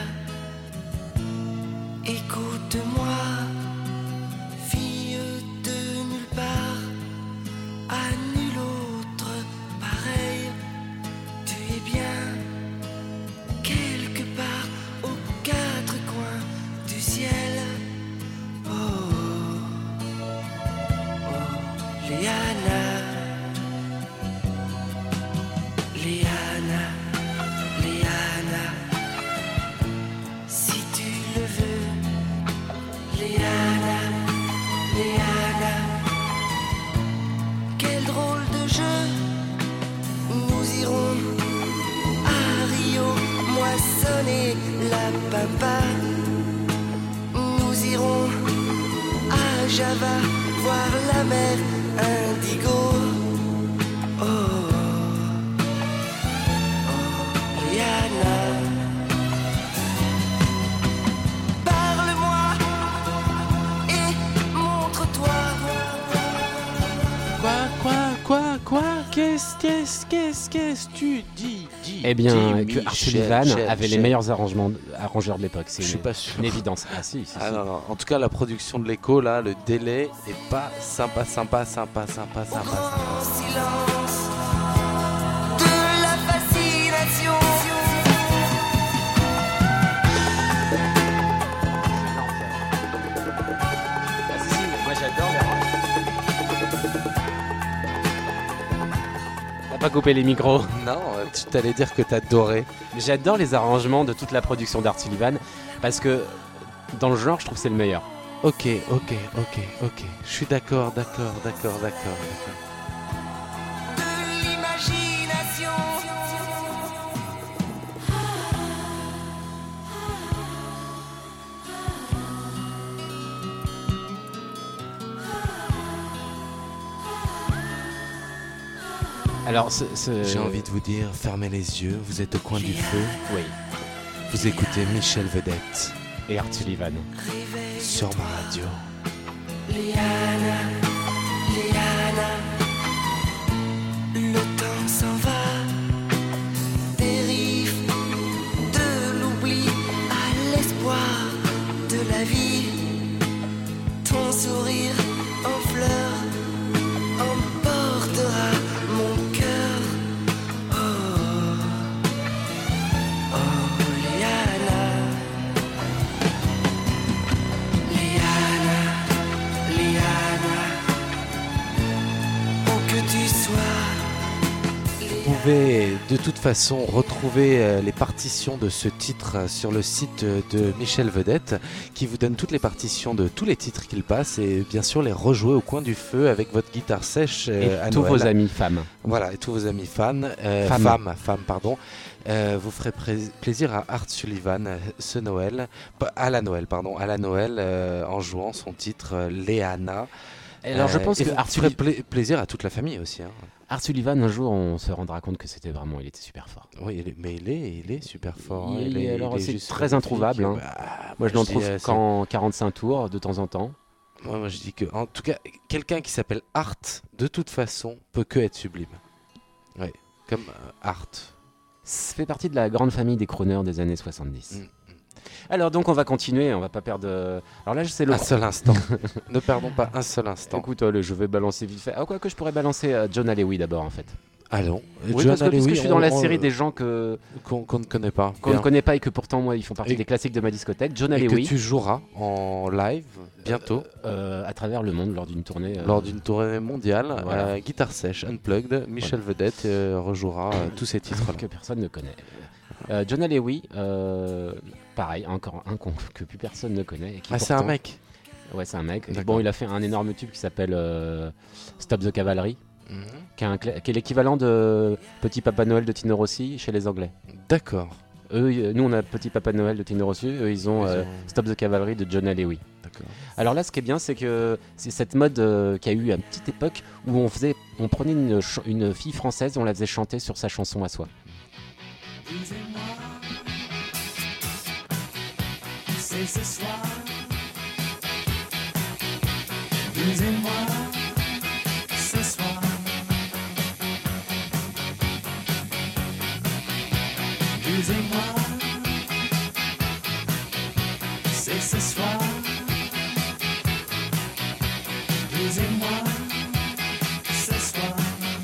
écoute-moi, fille de nulle part, à nul autre pareil, tu es bien quelque part aux quatre coins du ciel. Oh. Léana, Léana, Léana, si tu le veux, Léana, Léana, quel drôle de jeu, nous irons à Rio moissonner la pampa, nous irons à Java voir la mer indigo. Oh, oh, Rihanna. Parle-moi et montre-toi. Quoi, quoi, quoi, quoi? Qu'est-ce, qu'est-ce, qu'est-ce, qu'est-ce tu dis? Dis, Eh bien, dis, que Art Michel, Sullivan Michel, avait les Michel. meilleurs arrangements, arrangeurs de l'époque. C'est Je suis une, pas sûr. une évidence. Ah si, si, Ah si. non, non. En tout cas, la production de l'écho, là, le délai est pas sympa, sympa, sympa, sympa, sympa, Grand sympa. silence de la fascination. Moi j'adore T'as pas coupé les micros. Non, euh, tu t'allais dire que t'adorais. Mais j'adore les arrangements de toute la production d'Art Sullivan parce que dans le genre, je trouve que c'est le meilleur. Ok, ok, ok, ok. Je suis d'accord, d'accord, d'accord, d'accord, d'accord. De l'imaginaire Alors, ce, ce- J'ai envie de vous dire, fermez les yeux, vous êtes au coin du feu. Oui. Vous écoutez Michel Vedette Et Art Sullivan. sur ma radio. Liana, Liana, le temps s'en va, dérive de l'oubli à l'espoir de la vie. Ton sourire en fleurs emportera mon cœur. Oh, oh, Liana, Liana, Liana, où que tu sois. Vous pouvez de toute façon retrouver euh, les partitions de ce titre euh, sur le site euh, de Michel Vedette qui vous donne toutes les partitions de tous les titres qu'il passe et bien sûr les rejouer au coin du feu avec votre guitare sèche euh, Et à tous Noël. vos amis femmes. Voilà, et tous vos amis fans, euh, Femmes. femmes, femmes, pardon, euh, vous ferez pré- plaisir à Art Sullivan euh, ce Noël, pas- à la Noël, pardon, à la Noël euh, en jouant son titre euh, Léana. Et alors, je pense et que vous Art, ferez Sulli- pla- plaisir à toute la famille aussi. Hein. Art Sullivan, un jour, on se rendra compte que c'était vraiment, il était super fort. Oui, il est- mais il est, il est super fort. hein. Il est- alors, c'est juste très magnifique. introuvable, hein. Bah, Moi, je n'en dis, trouve euh, c'est- qu'en quarante-cinq tours, de temps en temps. Moi, moi, je dis que, en tout cas, quelqu'un qui s'appelle Art, de toute façon, peut que être sublime. Oui, comme euh, Art. Ça fait partie de la grande famille des chroneurs des années soixante-dix. Mm. Alors, donc, on va continuer, on va pas perdre... euh, Alors là, c'est le... Un seul instant. Ne perdons pas un seul instant. Écoute, euh, le- je vais balancer vite fait. Ah, quoi que je pourrais balancer euh, John Allewy d'abord, en fait. Allons. Oui, John parce que, puisque Allewy, je suis dans on- la on- série des gens que qu'on qu'on ne connaît pas. qu'on ne Bien. connaît pas et que pourtant, moi, ils font partie Et- des classiques de ma discothèque. John Et que Allewy, tu joueras en live bientôt euh, à travers le monde lors d'une tournée. euh, lors d'une tournée mondiale. Voilà. euh, guitare sèche, unplugged. Michel Vedette euh, rejouera euh, tous ces titres-là. que personne ne connaît. Euh, John Allewy, euh, pareil, encore un con que plus personne ne connaît. Et qui Ah, c'est un pourtant- mec. Ouais, c'est un mec. D'accord. Bon, il a fait un énorme tube qui s'appelle euh, Stop the Cavalry, Mhm. qui est, un cla- qui est l'équivalent de Petit Papa Noël de Tino Rossi chez les Anglais. D'accord. Eux, y- nous, on a Petit Papa Noël de Tino Rossi, eux, ils ont Ils euh, ont- Stop the Cavalry de John Allewy. D'accord. Alors là, ce qui est bien, c'est que c'est cette mode euh, qu'il y a eu à une petite époque où on faisait, on prenait une, ch- une fille française et on la faisait chanter sur sa chanson à soi. C'est ce soir. Disez-moi ce soir. Disez-moi. C'est ce soir. Disez-moi ce soir.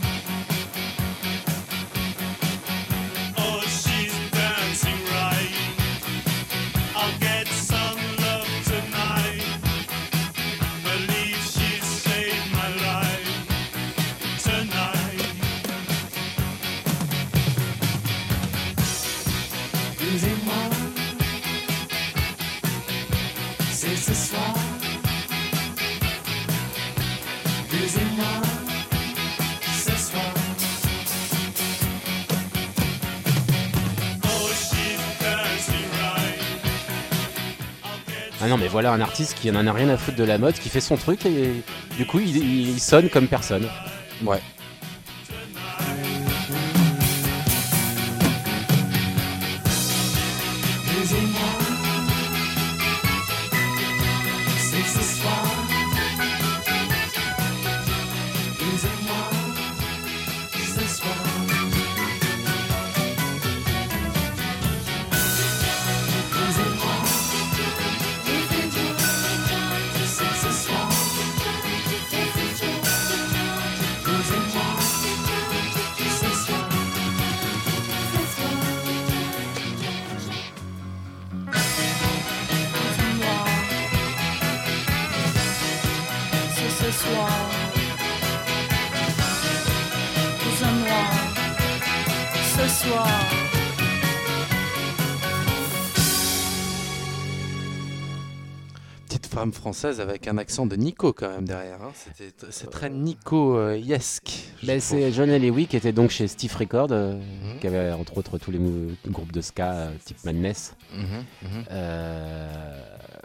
Oh, she's dancing right. I'll get some love tonight. Believe she saved my life tonight. Disez-moi. C'est ce soir. Disez-moi. Ce soir. Oh, she's dancing right. Ah non, mais voilà un artiste qui n'en a rien à foutre de la mode, qui fait son truc et du coup, il, il- il sonne comme personne. Ouais. Disez-moi. C'est ce soir. Disez-moi. Ce soir. Disez-moi. C'est ce soir. Disez-moi. Ce soir. C'est ce soir. Cousin-moi. Ce soir. Petite femme française avec un accent de Nico quand même derrière. hein. C'était- C'est très Nico-esque. je Ben, trouve. c'est John Allewy qui était donc chez Stiff Records, euh, Mhm. qui avait entre autres tous les mou- groupes de ska euh, type Madness. Mhm, mhm. Euh,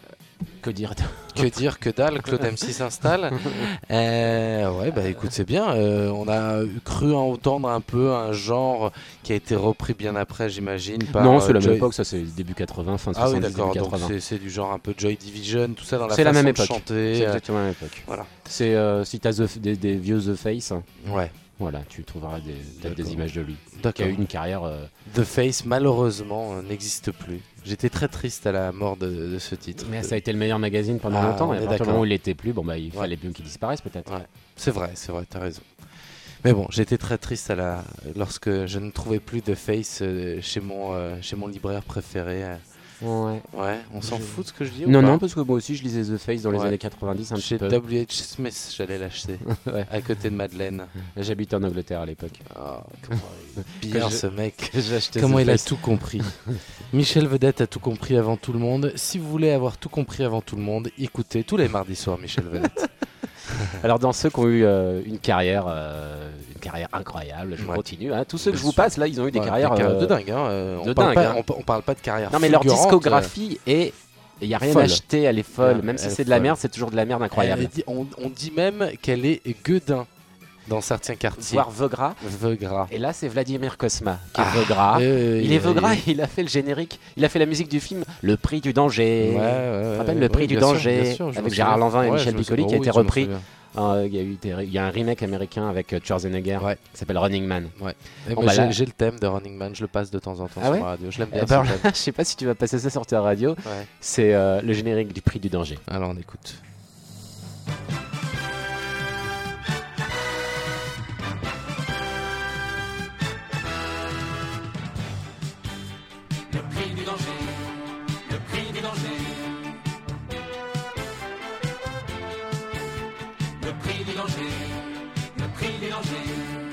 Que dire Que dire, que dalle, Claude M C s'installe. Euh, ouais, bah écoute, c'est bien. Euh, on a cru entendre un peu un genre qui a été repris bien après, j'imagine. Par, Non, c'est euh, la même Joy- époque, ça c'est début quatre-vingts, fin Ah oui, soixante-dix, d'accord. début Donc quatre-vingts. c'est, c'est du genre un peu Joy Division, tout ça dans la C'est la façon même de époque. chanter. C'est euh, exactement la même époque. Voilà. C'est euh, si t'as The- des, des vieux The Face, Ouais. voilà, tu trouveras des, peut-être D'accord. des images de lui. Qui D'accord. a eu une carrière. euh, The Face, malheureusement, euh, n'existe plus. J'étais très triste à la mort de, de ce titre. Mais ça a été le meilleur magazine pendant Ah, longtemps. on Et à est partir du d'accord. moment où il l'était plus, bon bah il Ouais. fallait bien qu'il disparaisse peut-être. Ouais. C'est vrai, c'est vrai, t'as raison. Mais bon, j'étais très triste à la... lorsque je ne trouvais plus de Face euh, chez, mon, euh, chez mon libraire préféré. euh. Ouais. Ouais, on s'en Je- fout de ce que je dis ou Non, pas non, parce que moi aussi je lisais The Face dans les Ouais. années quatre-vingt-dix un Chez petit peu. W H Smith, j'allais l'acheter. Ouais. À côté de Madeleine. J'habitais en Angleterre à l'époque. Oh, comment il est bien je- ce mec. que j'ai acheté Comment The il a Face. tout compris. Michel Vedette a tout compris avant tout le monde. Si vous voulez avoir tout compris avant tout le monde, écoutez tous les mardis soirs Michel Vedette. Alors dans ceux qui ont eu euh, une carrière, euh, une carrière incroyable, je Ouais. continue. Hein. Tous ceux que Bien je vous sûr. passe là, ils ont eu des Ouais, carrières, des carrières de euh, dingue. Hein. euh, on de parle dingue, pas- hein. on, on parle pas de carrière. Non mais leur fulgurante, discographie est, il y a rien folle. à acheter, elle est folle. Ouais, Même si elle est c'est de la folle. merde, c'est toujours de la merde euh, incroyable. elle est dit- on, on dit même qu'elle est gueudin dans certains quartiers. Voire Veugras. Veugras. Et là, c'est Vladimir Cosma qui est Ah, Veugras. euh, Il est Veugras, il a fait le générique, il a fait la musique du film Le Prix du danger. Ouais, ouais, Je ouais, rappelle ouais, Le Prix ouais, du bien sûr, danger bien sûr, je avec me Gérard souviens. Lanvin et Ouais, Michel je me Piccoli souviens. qui a Oh été oui, je me repris. souviens. Euh, Il y a eu des- il y a un remake américain avec euh, Schwarzenegger Ouais. qui s'appelle Running Man. Ouais. Et Bon, moi, bah, j'ai, là- j'ai le thème de Running Man, je le passe de temps en temps Ah sur ouais ma radio. Je l'aime bien. Eh ben, ce alors, thème. je sais pas si tu vas passer ça sur ta radio. Ouais. C'est euh, le générique du Prix du danger. Alors on écoute. Le prix du danger, le prix du danger. Le prix du danger, le prix du danger.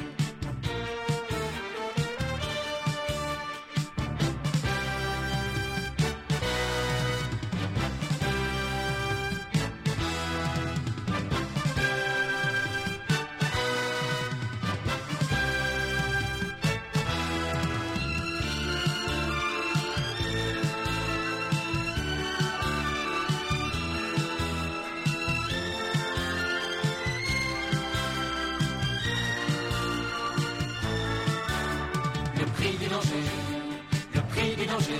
Le prix du danger, le prix du danger.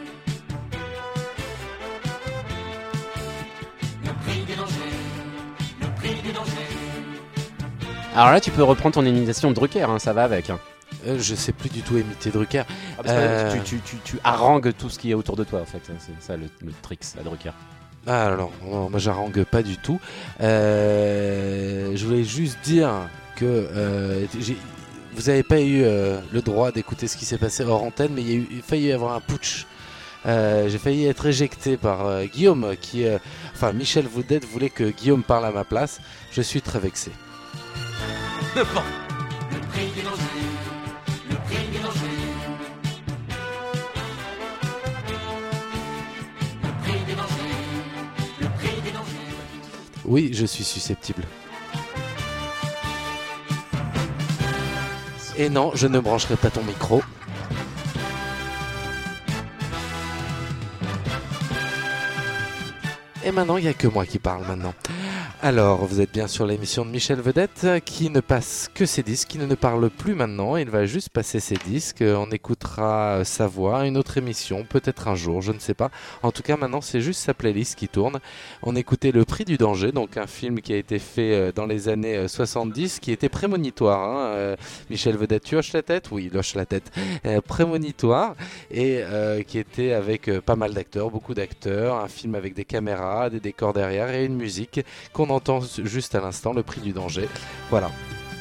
Le prix du danger, le prix du danger. Alors là, tu peux reprendre ton imitation de Drucker, hein, ça va avec. hein. Euh, je sais plus du tout imiter Drucker. Ah, parce que Euh, tu, tu, tu, tu harangues tout ce qui est autour de toi, en fait. C'est ça le, le trick, à Drucker. Ah, alors, non, moi j'harangue pas du tout. Euh, je voulais juste dire que euh, j'ai- vous n'avez pas eu euh, le droit d'écouter ce qui s'est passé hors antenne, mais il y a, eu, il a failli y avoir un putsch. Euh, j'ai failli être éjecté par euh, Guillaume, qui, euh, enfin Michel Vedette voulait que Guillaume parle à ma place. Je suis très vexé. Le prix du danger, le prix du danger. Le prix du danger, le prix du danger. Oui, je suis susceptible. Et non, je ne brancherai pas ton micro. Et maintenant, il n'y a que moi qui parle maintenant. Alors, vous êtes bien sur l'émission de Michel Vedette, qui ne passe que ses disques, qui ne parle plus maintenant, il va juste passer ses disques, on écoutera sa voix, une autre émission, peut-être un jour, je ne sais pas. En tout cas, maintenant, c'est juste sa playlist qui tourne. On écoutait Le Prix du danger, donc un film qui a été fait euh, dans les années euh, soixante-dix, qui était prémonitoire. Hein. Euh, Michel Vedette, tu hoches la tête? Oui, il hoche la tête. Euh, prémonitoire, et euh, qui était avec euh, pas mal d'acteurs, beaucoup d'acteurs, un film avec des caméras, des décors derrière et une musique qu'on entend juste à l'instant, Le Prix du danger. Voilà.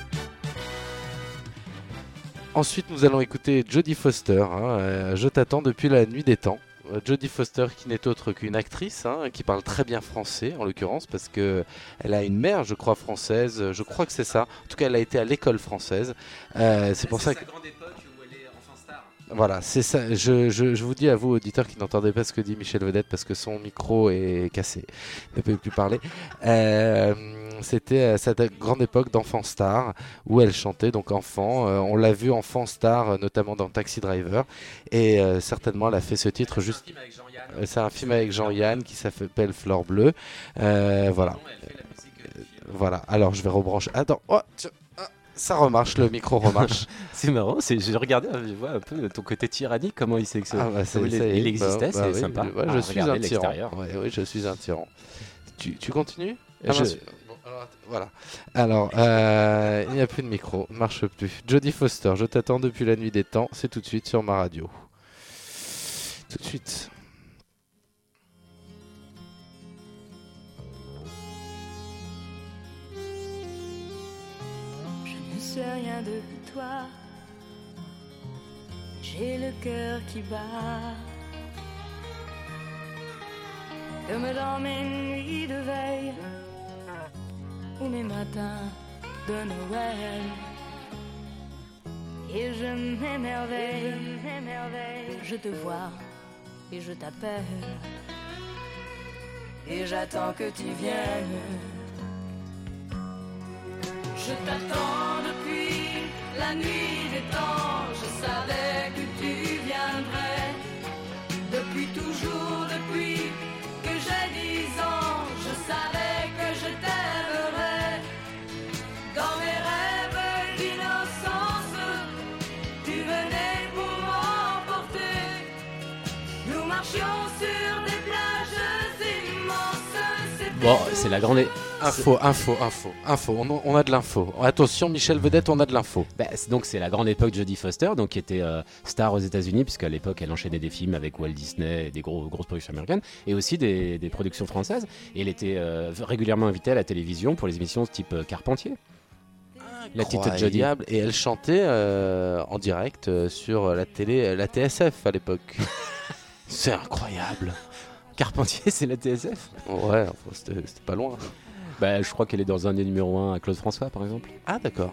Ensuite, nous allons écouter Jodie Foster, hein, euh, Je t'attends depuis la nuit des temps. Euh, Jodie Foster, qui n'est autre qu'une actrice, hein, qui parle très bien français, en l'occurrence, parce que elle a une mère, je crois, française. Je crois que c'est ça. En tout cas, elle a été à l'école française. Euh, c'est pour ça que... grande époque où elle est enfant star. Voilà, c'est ça. Je, je, je vous dis à vous, auditeurs, qui n'entendez pas ce que dit Michel Vedette parce que son micro est cassé, il ne peut plus parler. Euh, c'était à cette grande époque d'enfant star où elle chantait, donc enfant. Euh, on l'a vu enfant star, euh, notamment dans Taxi Driver, et euh, certainement elle a fait ce titre juste. Avec Jean-Yann. Euh, C'est un film avec Jean-Yann qui s'appelle Fleur Bleue. Euh, voilà. Euh, voilà. Alors je vais rebrancher. Attends. Oh, tiens. Ah, ça remarche, le micro remarche. C'est marrant, c'est, j'ai regardé, je vois un peu ton côté tyrannique, comment il, s'est, Ah bah, c'est- comment il, ça y est, il existait, bah, c'est bah oui, sympa. ouais, à je suis regarder un de tyran. l'extérieur. Ouais, oui, je suis un tyran. Tu, tu continues Ah, Je- mince. Bon, alors, att- voilà. Alors, euh, il n'y a plus de micro, ne marche plus. Jodie Foster, je t'attends depuis la nuit des temps. C'est tout de suite sur ma radio. Tout de suite. Je ne sais rien de toi. J'ai le cœur qui bat. Comme dans mes nuits de veille ou mes matins de Noël. Et je m'émerveille, je te vois et je t'appelle. Et j'attends que tu viennes. Je t'attends depuis la nuit des temps. Je savais que tu viendrais. Depuis toujours, depuis que j'ai dix ans, je savais que je t'aimerais. Dans mes rêves d'innocence, tu venais pour m'emporter. Nous marchions sur des plages immenses. C'était Bon, c'est la grande... Info, info, info, info. On a, on a de l'info. Attention, Michel Vedette, on a de l'info. Bah, c'est- donc c'est la grande époque de Jodie Foster, donc qui était euh, star aux États-Unis, puisqu'à l'époque elle enchaînait des films avec Walt Disney et des gros, grosses productions américaines, et aussi des, des productions françaises. Et elle était euh, régulièrement invitée à la télévision pour les émissions type euh, Carpentier. La petite Jodie. Incroyable. Et elle chantait euh, en direct euh, sur la télé, la T S F à l'époque. C'est incroyable. Carpentier, c'est la T S F. Ouais, enfin, c'était c'était pas loin. Bah, je crois qu'elle est dans un des numéros un à Claude François, par exemple. Ah, d'accord.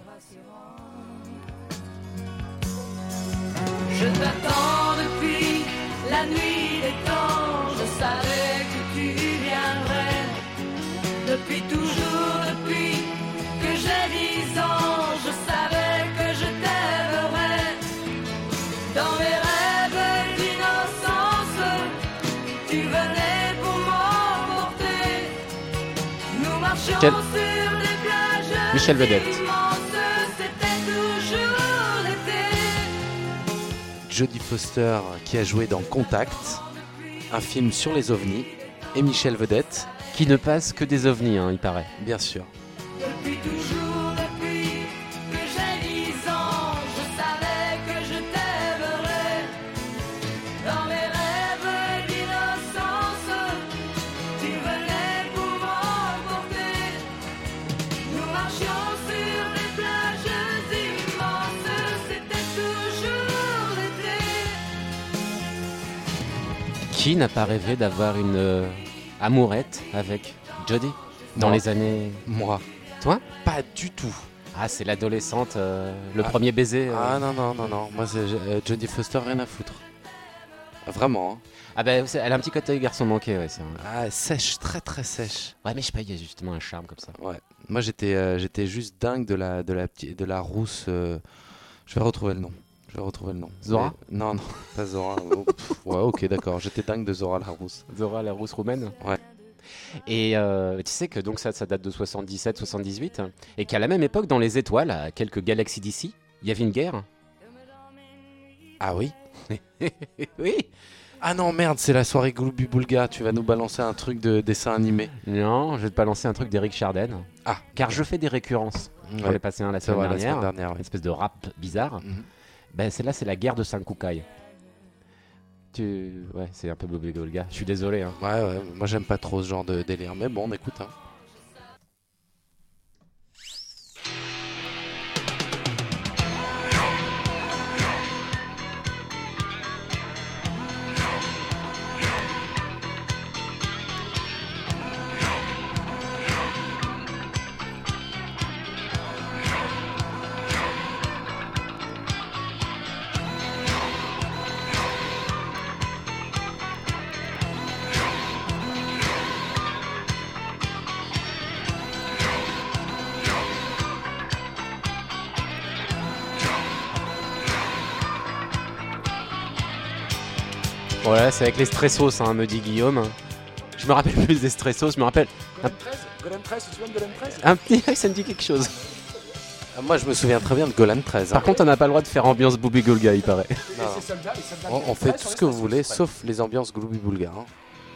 Je t'attends depuis la nuit des temps. Je savais que tu viendrais. Depuis toujours, depuis que j'ai dix ans, je savais que je t'aimerais. Dans mes rêves d'innocence, tu venais pour m'emporter. Nous marchions Quel- sur des plages Michel Vedette. immenses. C'était toujours l'été. Jodie Foster qui a joué dans Contact, un film sur les ovnis, et Michel Vedette, Qui ne passe que des ovnis, hein, il paraît. bien sûr. Depuis toujours, depuis que j'ai dix ans, je savais que je t'aimerais. Dans mes rêves d'innocence, tu venais pour m'emporter. Nous marchions sur des plages immenses, c'était toujours l'été. Qui n'a pas rêvé d'avoir une euh, amourette avec Jodie dans Moi. les années... Moi, Toi pas du tout. Ah, c'est l'adolescente, euh, le Ah. premier baiser. euh. Ah non, non, non, non. Moi, c'est euh, Jodie Foster, rien à foutre. Vraiment. Hein. Ah bah, c'est- elle a un petit côté garçon manqué, ouais. C'est un- Ah, sèche, très très sèche. Ouais, mais je sais pas, il y a justement un charme comme ça. Ouais. Moi, j'étais euh, j'étais juste dingue de la, de la, petite- de la rousse. euh, Je vais retrouver le nom. Je vais retrouver le nom. Zora Mais- Non, non, pas Zora. Oh, pff, ouais, ok, d'accord. J'étais dingue de Zora la rousse. Zora, la rousse roumaine. Ouais. Et euh, tu sais que donc ça, ça date de soixante-dix-sept soixante-dix-huit, hein, et qu'à la même époque, dans les étoiles, à quelques galaxies d'ici, il y avait une guerre. Ah oui. Oui. Ah non, merde, c'est la soirée Gloubi Boulga. Tu vas nous balancer un truc de dessin animé. Non, je vais te balancer un truc d'Eric Chardin. Ah. Car je fais des récurrences. J'en Ouais. ai passé un la C'est semaine vrai, la dernière. semaine dernière, Une ouais. espèce de rap bizarre. Mhm. Ben, celle-là, c'est la guerre de Saint-Koukaï. Tu... Ouais, c'est un peu Gloubi Boulga. Je suis désolé. Hein. Ouais, ouais. Moi, j'aime pas trop ce genre de délire. Mais bon, on écoute. Hein. Voilà, c'est avec les stressos, hein, me dit Guillaume. Je me rappelle plus des stressos, je me rappelle. Un, Golem treize Golem treize, tu te souviens de Golem treize un petit. Ça me dit quelque chose. Ah, moi, je me souviens très bien de Golan treize. Par hein. contre, on n'a pas le droit de faire ambiance Booby Gulga, il paraît. Et ces soldats, les soldats de On, Golem on fait treize tout sont ce que les vous voulez, stressos. sauf les ambiances Glooby Boulga. hein.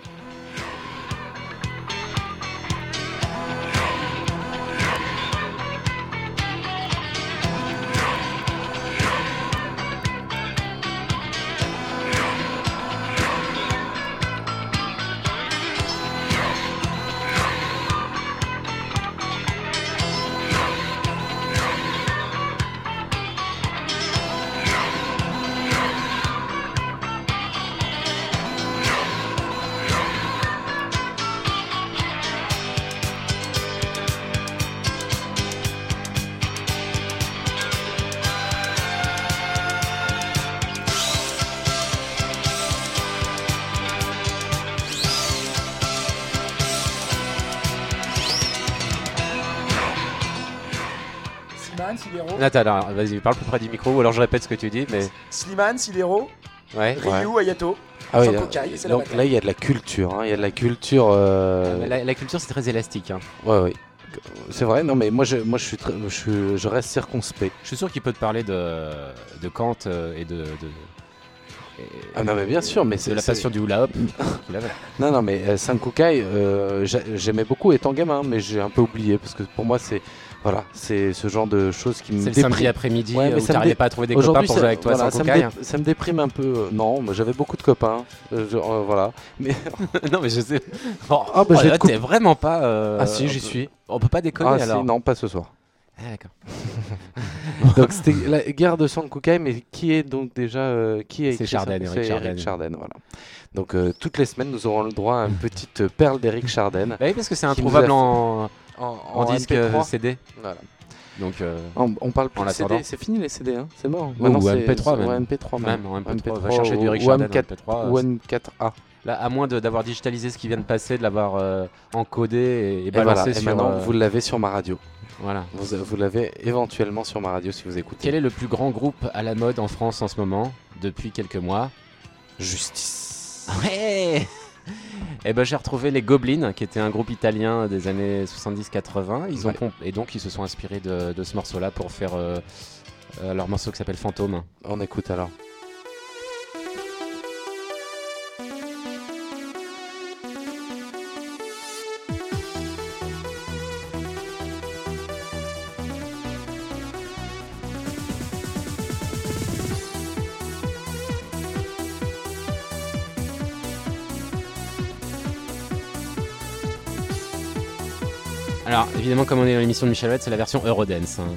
Slimane, Silero. Attends, alors, vas-y, parle plus près du micro ou alors je répète ce que tu dis, mais. Slimane, Silero, Ouais. Ryu, Ayato. Ah oui, Sans là, cocaille, c'est la donc bataille. là, il y a de la culture. hein. Il y a de la culture. euh, Ah, mais La, la culture, c'est très élastique. Hein. Ouais, ouais. C'est vrai, non, mais moi, je, moi, je suis, très- je, suis- je reste circonspect. Je suis sûr qu'il peut te parler de, de Kant euh, et de. de et- Ah non, mais bien sûr, mais de c'est la c'est- passion du hula hop qu'il avait. Non, non, mais euh, Sankukai, euh, j'a- j'aimais beaucoup étant gamin, mais j'ai un peu oublié parce que pour moi, c'est voilà, c'est ce genre de choses qui me C'est le déprime. samedi après-midi Ouais, mais où ça me t'arrivais dé- pas à trouver des copains Aujourd'hui, pour ça- jouer avec toi voilà, sans ça, me cocaille. dé- ça me déprime un peu. euh, Non, moi, j'avais beaucoup de copains. euh, je- euh, voilà. Mais Non, mais je sais. Oh, Ah, bah, je vais là, te couper. t'es vraiment pas. euh, ah si, on j'y peut- suis. On peut pas déconner Ah alors. si, non, pas ce soir. Ah, d'accord. Donc c'était la guerre de Sankukai, mais qui est donc déjà euh, qui est C'est écrit Chardin, ça Éric C'est Chardin. Éric Chardin, voilà. Donc euh, toutes les semaines, nous aurons le droit à une petite perle d'Éric Chardin. Bah oui, parce que c'est Qui nous introuvable a- en, En, en disque M P trois. euh, C D. Voilà. Donc, euh, On, on parle plus En de C D, attendant. c'est fini les C D, hein, c'est mort. Ou- Maintenant, ou c'est- M P trois c'est- même. ouais, M P trois même même. en M P trois, M P trois va chercher du Eric ou Chardin en M quatre M P trois. ou euh, M quatre A. Là, à moins de- d'avoir digitalisé ce qui vient de passer, de l'avoir euh, encodé et, et Et balancé voilà, et sur. maintenant euh, vous l'avez sur ma radio. Voilà. Vous, vous l'avez éventuellement sur ma radio si vous écoutez. Quel est le plus grand groupe à la mode en France en ce moment, depuis quelques mois? Justice. Ouais. Et ben j'ai retrouvé les Goblins, qui était un groupe italien des années soixante-dix quatre-vingts. Ils ont Ouais. pomp- et donc ils se sont inspirés de, de ce morceau-là pour faire euh, euh, leur morceau qui s'appelle Fantôme. On écoute alors. Alors évidemment, comme on est dans l'émission de Michel Huet, c'est la version Eurodance. hein.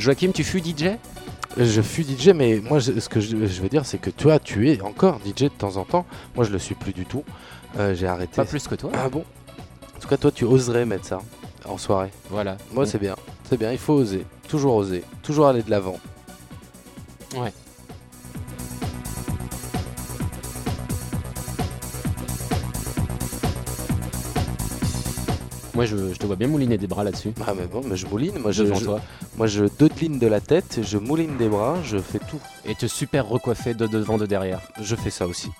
Joachim, tu fus D J ? Je fus D J, mais moi, je- ce que je, je veux dire, c'est que toi, tu es encore D J de temps en temps. Moi, je le suis plus du tout. Euh, j'ai arrêté. Pas plus que toi. Ah bon ? En tout cas, toi, tu oserais mettre ça en soirée. Voilà. Moi, Mm. c'est bien. C'est bien, il faut oser. Toujours oser. Toujours aller de l'avant. Ouais. Moi, je, je te vois bien mouliner des bras là-dessus. Ah, mais bon, mais je mouline. Moi, je, Devant je, toi. moi, je dodeline de la tête, je mouline des bras, je fais tout. Et te super recoiffer de devant, de derrière. Je fais ça aussi.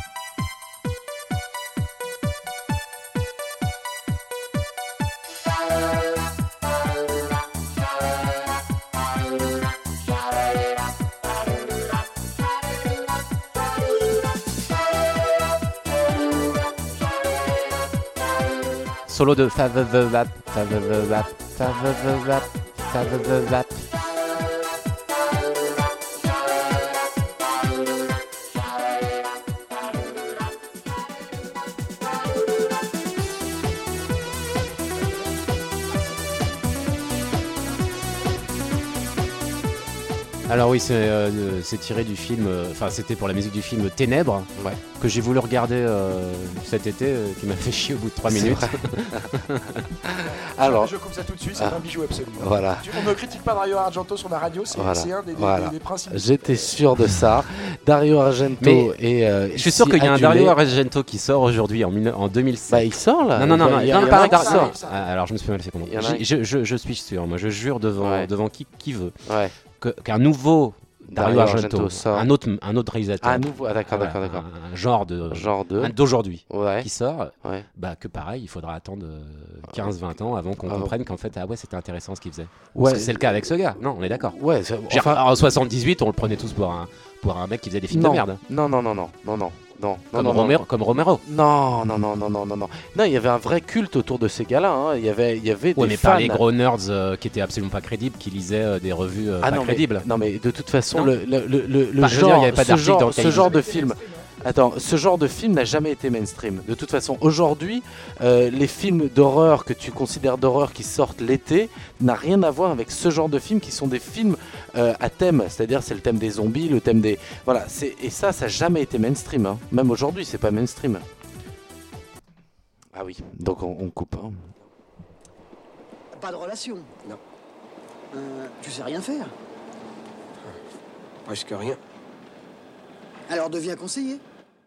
Solo de fa-va-va-vap, fa-va-va-vap, fa-va-va-vap, fa-va-va-vap. Alors oui, c'est euh, c'est tiré du film, euh, enfin c'était pour la musique du film Ténèbres, Ouais. que j'ai voulu regarder euh, cet été, euh, qui m'a fait chier au bout de trois C'est minutes. vrai. Alors, Je coupe ça tout de suite, c'est Ah. un bijou absolu. voilà. Tu- On ne critique pas Dario Argento sur la radio, c'est Voilà. c'est un des, des- Voilà. des- des principes. J'étais sûr de ça. Dario Argento Mais et. euh, Je suis sûr si qu'il y a un adulé. Dario Argento qui sort aujourd'hui en, mille- en deux mille sept. Bah, il sort là. Non, non, non, non, Il y a- non, il y en pas a un un Dario. qui sort. Ah, alors je me suis mal fait comprendre. Il y en a un J'y- Je, je, je suis sûr, moi je jure devant, Ouais. devant qui, qui veut Ouais. que- qu'un nouveau Dario, Dario Argento, Argento sort. un autre, un autre réalisateur, Ah, nouveau. Ah, d'accord, voilà, d'accord, d'accord. un, un genre de, Genre de. un d'aujourd'hui Ouais. qui sort, Ouais. bah que pareil, il faudra attendre euh, quinze vingt ans avant qu'on Ah, comprenne qu'en fait, ah ouais, c'était intéressant ce qu'il faisait. Ouais. Parce que c'est le cas avec ce gars. Non, on est d'accord. Ouais. c'est- J'ai- enfin, En soixante-dix-huit, on le prenait tous pour un, pour un mec qui faisait des films non. de merde. Non, non, non, non, non, non, non, Comme, non, non, Romero, comme Romero. non, non, non, non, non, non, non. Non, il y avait un vrai culte autour de ces gars-là. Hein. Il y avait, il y avait Ouais, des mais fans. par les gros nerds euh, qui étaient absolument pas crédibles, qui lisaient euh, des revues euh, Ah pas non, mais, crédibles. non, mais de toute façon, Non. le, le, le, le- le Enfin, je veux dire, genre, il y avait pas ce d'article genre, dans le ce cahier. genre de film. Attends, ce genre de film n'a jamais été mainstream. De toute façon, aujourd'hui, euh, les films d'horreur que tu considères d'horreur qui sortent l'été n'a rien à voir avec ce genre de films qui sont des films euh, à thème. C'est-à-dire, c'est le thème des zombies, le thème des. Voilà, c'est et ça, ça n'a jamais été mainstream. Hein. Même aujourd'hui, c'est pas mainstream. Ah oui, donc on, on coupe. Hein. Pas de relation. Non. Euh, tu sais rien faire. Presque rien. Alors deviens conseiller.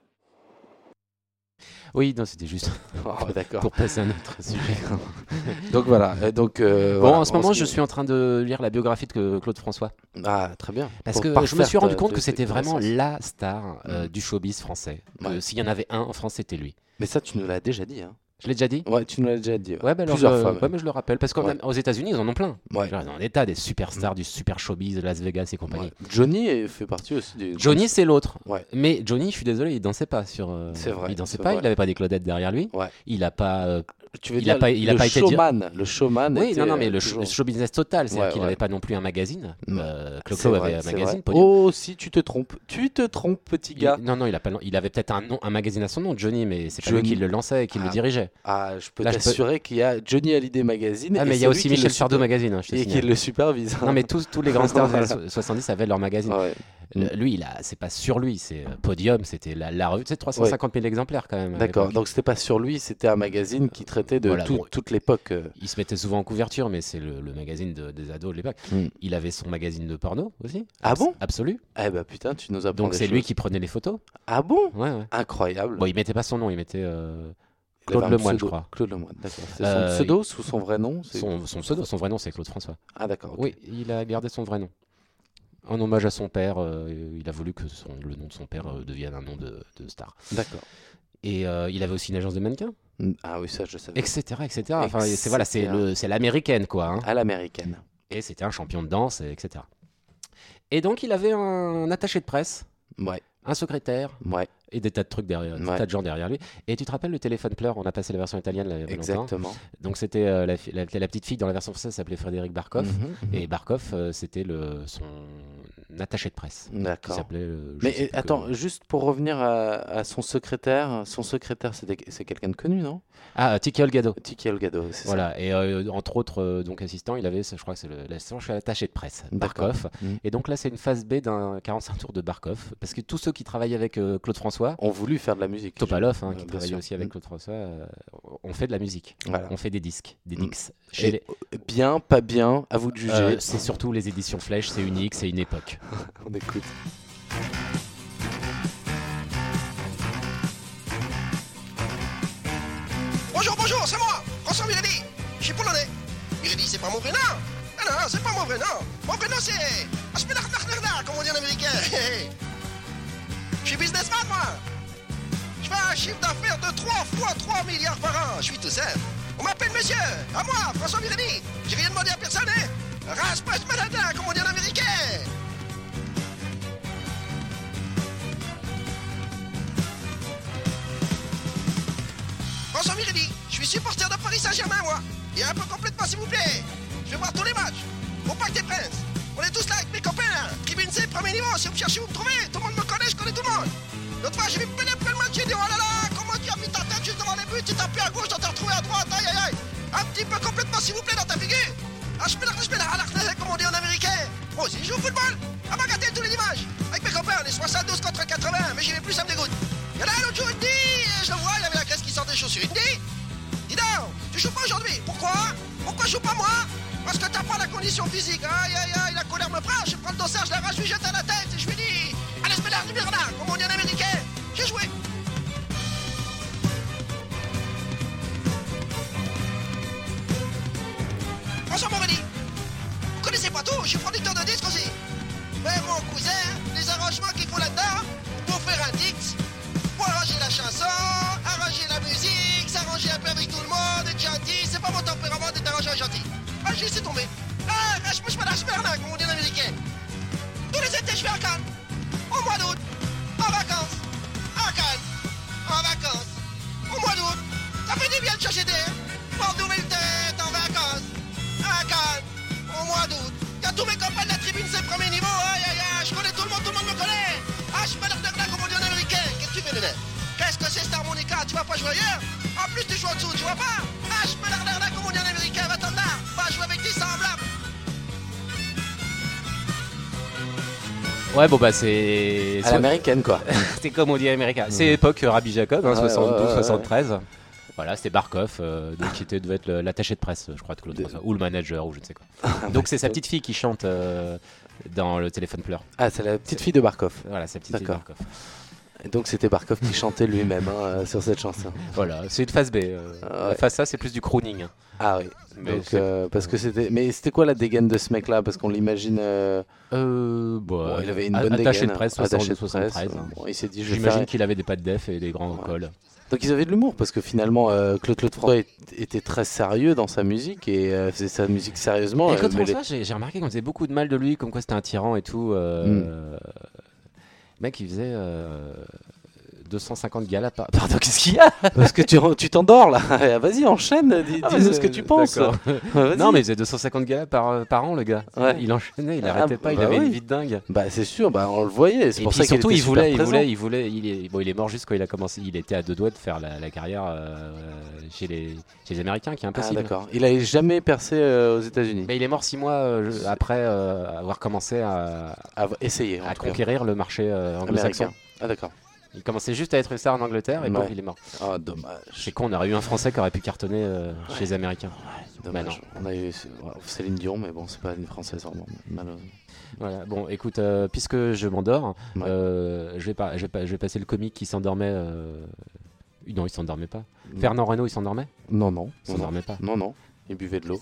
Oui, non, c'était juste Oh, d'accord. pour passer à un autre sujet. Donc voilà. euh, Donc, euh, Bon, voilà, en ce moment, se- je suis en train de lire la biographie de que- Claude François. Ah, très bien. Parce Pour que je me parfaire suis rendu ta- compte de- que de c'était vraiment connaissances. la star euh, Mm. du showbiz français. Que Ouais. s'il y en avait un en France, c'était lui. Mais ça, tu nous l'as déjà dit. Hein. Je l'ai déjà dit. Ouais, tu nous l'as déjà dit. Ouais, Ouais, bah alors, Plusieurs je, fois. ouais, même. mais je le rappelle. Parce qu'aux Ouais. États-Unis, ils en ont plein. Ouais. Genre, ils en ont des tas, des superstars du super showbiz de Las Vegas et compagnie. Ouais. Johnny est- fait partie aussi du. Johnny, c'est l'autre. Ouais. Mais Johnny, je suis désolé, il dansait pas sur. euh, C'est vrai, Il dansait c'est pas, vrai. il avait pas des Claudettes derrière lui. Ouais. Il a pas. euh, Tu veux il dire a pas, il a le pas été. dir- showman, le showman. Oui, était, non, non, mais euh, le, sh- toujours- le show business total, c'est-à-dire Ouais, qu'il ouais. n'avait pas non plus un magazine. Mm. Euh, C'est Clo-Clo vrai, avait un c'est magazine. vrai. Podium. Oh, si tu te trompes, tu te trompes, petit Il- gars. non, non, il a pas. Il avait peut-être un nom, un magazine à son nom, Johnny, mais c'est pas lui Johnny. qui le lançait et qui le Ah. dirigeait. Ah, je peux Là, je peux- t'assurer qu'il y a Johnny Hallyday Magazine. Ah, et mais il y c'est a lui aussi qui Michel le Sardou super- Magazine, hein, je te Et qui signale. le supervise. Non, mais tous, tous les grands stars des Voilà. années soixante-dix avaient leur magazine. Ouais. Le- lui, il a, c'est pas sur lui, c'est euh, Podium, c'était la, la revue, c'est trois cent cinquante mille exemplaires quand même. à D'accord, l'époque. donc c'était pas sur lui, c'était un magazine qui traitait de Voilà, tout- bon. toute l'époque. euh. Il se mettait souvent en couverture, mais c'est le, le magazine de- des ados de l'époque. Mm. Il avait son magazine de porno aussi. Ah Abs- bon Absolu. Eh bah putain, tu nous apprends Donc des c'est lui choses. qui prenait les photos. Ah bon Ouais, ouais. Incroyable. Bon, il mettait pas son nom, il mettait euh, Il avait Claude un Lemoine, je pseudo. crois. Claude Lemoine, d'accord. C'est Euh, son pseudo sous son vrai nom c'est- Son, son pseudo, son vrai nom, c'est Claude François. Ah d'accord. ok. Oui, il a gardé son vrai nom. En hommage à son père, euh, il a voulu que son- le nom de son père euh, devienne un nom de, de star. D'accord. Et euh, il avait aussi une agence de mannequins, Mm, Ah oui, ça je savais. et cetera, et cetera. Enfin, c'est voilà, c'est le, c'est l'américaine, quoi. hein. À l'américaine. Et c'était un champion de danse, et etc. Et donc, il avait un attaché de presse, Ouais, un secrétaire, ouais, et des tas de trucs derrière, des Ouais. tas de gens derrière lui. Et tu te rappelles le téléphone pleure, on a passé la version italienne là, il y a pas longtemps. exactement. Donc c'était euh, la, fi- la- la petite fille dans la version française s'appelait Frédéric Barkov. Mhm, mhm. Et Barkov, euh, c'était le son attaché de presse. D'accord. Qui s'appelait. euh, je Mais sais euh, plus attends, comment. juste pour revenir à, à son secrétaire, son secrétaire, c'est, des- c'est quelqu'un de connu, non? Ah, Tiki Olgado. Tiki Olgado, c'est ça. Voilà, et euh, entre autres, euh, donc assistant, il avait, je crois que c'est le- l'assistant chez l'attaché de presse, D'accord. Barkov. Mhm. Et donc là, c'est une phase B d'un quarante-cinq tours de Barkov, parce que tous ceux qui travaillent avec euh, Claude François, Ont voulu faire de la musique. Topalov, hein, Euh, qui bien travaillait sûr. aussi avec Mm. Claude François, euh, on fait de la musique. Voilà. On fait des disques, des Mm. dix. Chez Et les- bien, pas bien, à vous de juger. Euh, c'est surtout les éditions Flèche, c'est unique, c'est une époque. On écoute. Bonjour, bonjour, c'est moi, François Mirelli. Je suis polonais. Mirelli, c'est pas mon vrai nom. Non, non, c'est pas mon vrai nom. Mon vrai nom, c'est Aspinarnarnarna, comme on dit en américain. Je suis businessman, moi. Je fais un chiffre d'affaires de trois fois trois milliards par an. Je suis tout simple. On m'appelle monsieur. À moi, François Mirelli. J'ai rien demandé à personne, hein. Rasputin, comme on dit en américain. François Mirelli, je suis supporter de Paris Saint-Germain, moi. Et un peu complètement, s'il vous plaît. Je vais voir tous les matchs. Au Parc des Princes. On est tous là avec mes copains, là. Tribune C, premier niveau. Si vous me cherchez, vous me trouvez. Tout le monde me connaît, je connais tout le monde. L'autre fois, j'ai vu plein de match. J'ai dit, oh là là, comment tu as mis ta tête juste devant les buts. Tu t'as appuyé à gauche, tu t'es retrouvé à droite. Aïe, aïe, aïe. Un petit peu complètement, s'il vous plaît, dans ta figure. Ah, je peux la je peux la comme on dit en américain. Moi aussi, je joue au football. À Bagatelle tous les dimanches. Avec mes copains, on est soixante-douze contre quatre-vingts. Mais j'y vais plus, ça me dégoûte. Il y en a un l'autre jour, il me dit, je le vois, il avait la graisse qui sort des chaussures. Il me dit, dis donc, tu joues pas aujourd'hui. Pourquoi? Pourquoi je joue pas moi? Parce que t'as pas la condition physique. Aïe, aïe, aïe, la colère me prend. Je prends le dossard, je l'arrache, je lui jette à la tête et je lui dis, allez, se mélange du Bernard, comme on dit en américain. J'ai joué. François Morelli, vous connaissez pas tout, je suis producteur de disques aussi. Mais mon cousin, les arrangements qu'il faut là-dedans, pour faire un dix, pour arranger la chanson, arranger la musique, s'arranger un peu avec tout le monde, être gentil, c'est pas mon tempérament d'être arrangeur gentil. Ah, je laissé tomber. Ah, je me suis pas Bernard, comme on dit en américain. Tous les étés, je vais à Cannes. Au mois d'août, en vacances. À Cannes, en vacances. Au mois d'août, ça fait du bien de chercher d'air. Pour de nouvelles têtes en vacances. À Cannes, au mois d'août. Y'a tous mes copains de la tribune, c'est le premier niveau. Aïe, aïe, aïe, je connais tout le monde, tout le monde me connaît. Ah, je suis pas là, comme on dit en américain. Qu'est-ce que tu fais, Néné? Qu'est-ce que c'est cette harmonica? Tu vas pas jouer ailleurs? En plus, tu joues en dessous, tu vois pas? Ah, je peux là, comme on dit en américain. Va-t'en là, va jouer avec tes semblables. Ouais, bon bah c'est. À l'américaine, quoi. C'est comme on dit américain. C'est époque euh, Rabbi Jacob, hein, Ouais, soixante-douze ouais, ouais, soixante-treize. Voilà, c'était Barkov, euh, donc qui était, devait être le- l'attaché de presse, je crois, de Claude De- François, ou le manager, ou je ne sais quoi. Donc c'est sa petite fille qui chante euh, dans le téléphone pleure. Ah, c'est la petite fille de Barkov. Voilà, sa petite fille de D'accord. Barkov. Et donc c'était Barkov qui chantait lui-même hein, euh, sur cette chanson. Voilà, c'est une phase B. euh, Ah ouais. Face A, c'est plus du crooning. hein. Ah oui. Mais Donc, c'est- euh, parce que c'était. Mais c'était quoi la dégaine de ce mec-là? Parce qu'on l'imagine. euh, Euh, bah, bon, il avait une a- bonne attaché dégaine. de presse, Attaché de soixante-douze, presse. soixante-treize. Bon, il s'est dit, je vais J'imagine faire- qu'il avait des pattes def et des grands cols. Donc ils avaient de l'humour parce que finalement euh, Claude Claude François est- était très sérieux dans sa musique et euh, faisait sa musique sérieusement. Et Claude euh, mais François, j'ai j'ai remarqué qu'on faisait beaucoup de mal de lui, comme quoi c'était un tyran et tout. Euh, Mm. Le mec, il faisait euh, deux cent cinquante galas par. Pardon, qu'est-ce qu'il y a? Parce que tu tu t'endors là. Vas-y, enchaîne, dis, Ah, dis-nous mais ce que c'est- tu penses. d'accord. Vas-y. Non, mais il faisait deux cent cinquante galas par, par an, le gars. Ouais. Il enchaînait, il Ah, arrêtait pas, il bah avait oui. une vie de dingue. Bah c'est sûr, bah on le voyait. C'est Et pour puis ça qu'il surtout, était il voulait, super il voulait, présent. il voulait, il est, bon, il est mort juste quand il a commencé. Il était à deux doigts de faire la, la carrière euh, chez les, chez les Américains, qui est Ah, impossible. d'accord. Il avait jamais percé euh, aux États-Unis. Mais il est mort six mois euh, je- après euh, avoir commencé à, À essayer. à en tout cas. conquérir le marché euh, anglo-saxon. Américain. Ah d'accord. Il commençait juste à être star en Angleterre et Ouais. donc il est mort. Ah dommage. C'est con, on aurait eu un Français qui aurait pu cartonner euh, chez les Américains. Dommage. Bah non. On a eu ouais, Céline Dion, mais bon, c'est pas une française vraiment, malheureusement. Voilà. Bon, écoute, euh, puisque je m'endors, Ouais. euh, je, vais pas, je, vais pas, je vais passer le comique qui s'endormait. euh, Non, il s'endormait pas. Non. Fernand Reynaud, il s'endormait? Non, non. Il non, s'endormait non. pas. Non, non. Il buvait de l'eau.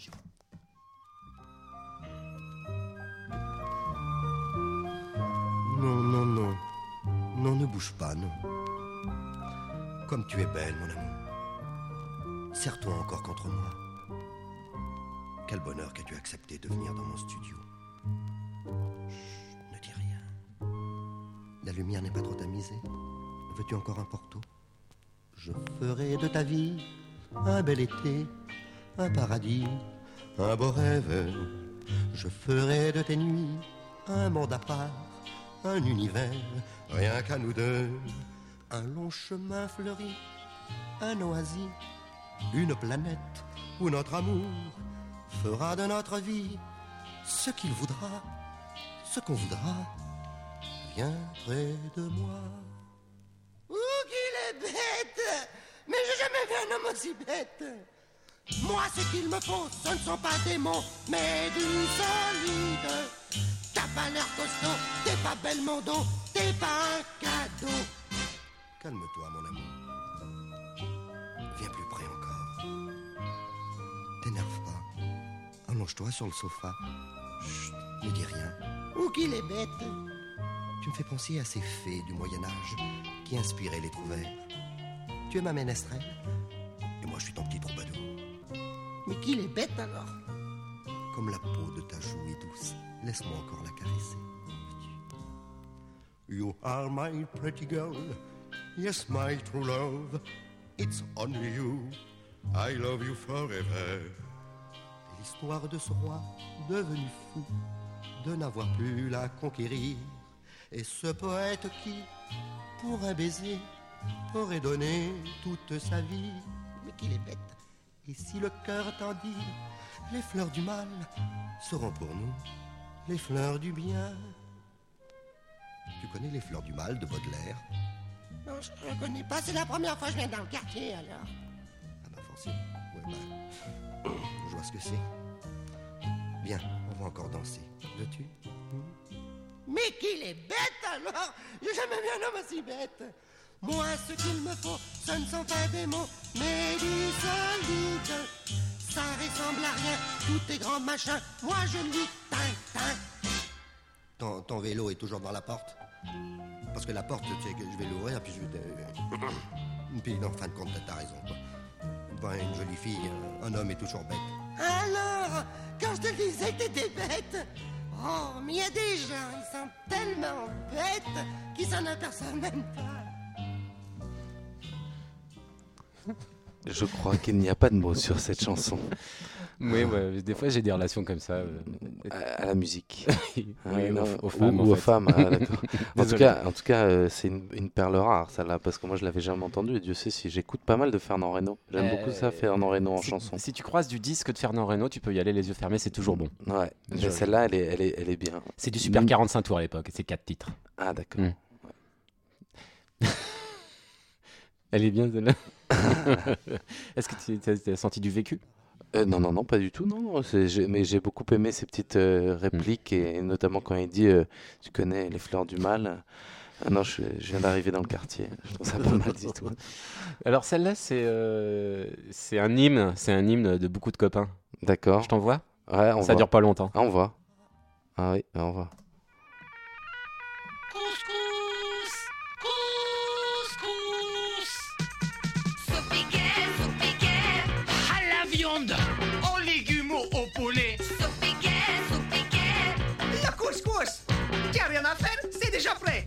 Non, non, non. Non, ne bouge pas, non. Comme tu es belle, mon amour. Serre-toi encore contre moi. Quel bonheur qu'as-tu accepté de venir dans mon studio. Chut, ne dis rien. La lumière n'est pas trop tamisée. Veux-tu encore un porto? Je ferai de ta vie un bel été, un paradis, un beau rêve. Je ferai de tes nuits un monde à part, un univers, rien qu'à nous deux. Un long chemin fleuri, un oasis, une planète où notre amour fera de notre vie ce qu'il voudra, ce qu'on voudra. Viens près de moi. Ouh, qu'il est bête! Mais j'ai jamais vu un homme aussi bête! Moi, ce qu'il me faut, ce ne sont pas des mots, mais du solide. T'as pas l'air costaud, t'es pas belle mon dos, t'es pas un cadeau. Calme-toi, mon amour. Viens plus près encore. T'énerve pas. Allonge-toi sur le sofa. Chut, ne dis rien. Ouh, qu'il est bête! Tu me fais penser à ces fées du Moyen-Âge qui inspiraient les trouvères. Tu es ma ménestrelle et moi je suis ton petit troubadour. Mais qu'il est bête alors? Comme la peau de ta joue est douce, laisse-moi encore la caresser. You are my pretty girl, yes my true love. It's only you, I love you forever. L'histoire de ce roi devenu fou de n'avoir pu la conquérir. Et ce poète qui, pour un baiser, aurait donné toute sa vie. Mais qu'il est bête. Et si le cœur t'en dit, les fleurs du mal seront pour nous les fleurs du bien. Tu connais les fleurs du mal de Baudelaire? Non, je ne connais pas, c'est la première fois que je viens dans le quartier alors. Ah bah forcément, ouais bah, je vois ce que c'est. Viens, on va encore danser, veux-tu? Mais qu'il est bête alors! J'ai jamais vu un homme aussi bête! Moi, ce qu'il me faut, ce ne sont pas des mots, mais du solide. Ça ressemble à rien, tout est grand machin, moi je le dis, tin, ton, ton vélo est toujours dans la porte? Parce que la porte, tu sais que je vais l'ouvrir, puis je vais... Puis en fin de compte, t'as raison, quoi. Ben, une jolie fille, un homme est toujours bête. Alors, quand je te disais que t'étais bête... Oh, mais il y a des gens, ils sont tellement bêtes qu'ils s'en aperçoivent même pas. Je crois qu'il n'y a pas de mots sur cette chanson. Oui, ouais, des fois j'ai des relations comme ça. Euh... À, à la musique. Oui, ah, aux, non, aux femmes. Ou, ou en aux fait. femmes. Ah, en tout cas, en tout cas euh, c'est une, une perle rare, celle-là, parce que moi je l'avais jamais entendue. Et Dieu sait si j'écoute pas mal de Fernand Reynaud. J'aime euh, beaucoup ça, Fernand Reynaud en si, chanson. Si tu croises du disque de Fernand Reynaud, tu peux y aller les yeux fermés, c'est toujours bon. Ouais, mais celle-là, elle est, elle, est, elle est bien. C'est du Super quarante-cinq tours à l'époque, c'est quatre titres. Ah, d'accord. Mm. Ouais. Elle est bien celle-là. Est-ce que tu as senti du vécu? Euh, non, non, non, pas du tout, non. C'est, j'ai, mais j'ai beaucoup aimé ces petites euh, répliques, et, et notamment quand il dit euh, tu connais les fleurs du mal. Ah non, je, je viens d'arriver dans le quartier. Je trouve ça pas mal du tout. Alors celle-là, c'est, euh, c'est un hymne, c'est un hymne de beaucoup de copains. D'accord. Je t'envoie? Ouais, on Ça voit. dure pas longtemps. Ah, on voit. Ah oui, on voit. Aux légumes, au poulet. Le couscous, t'as rien à faire, c'est déjà prêt.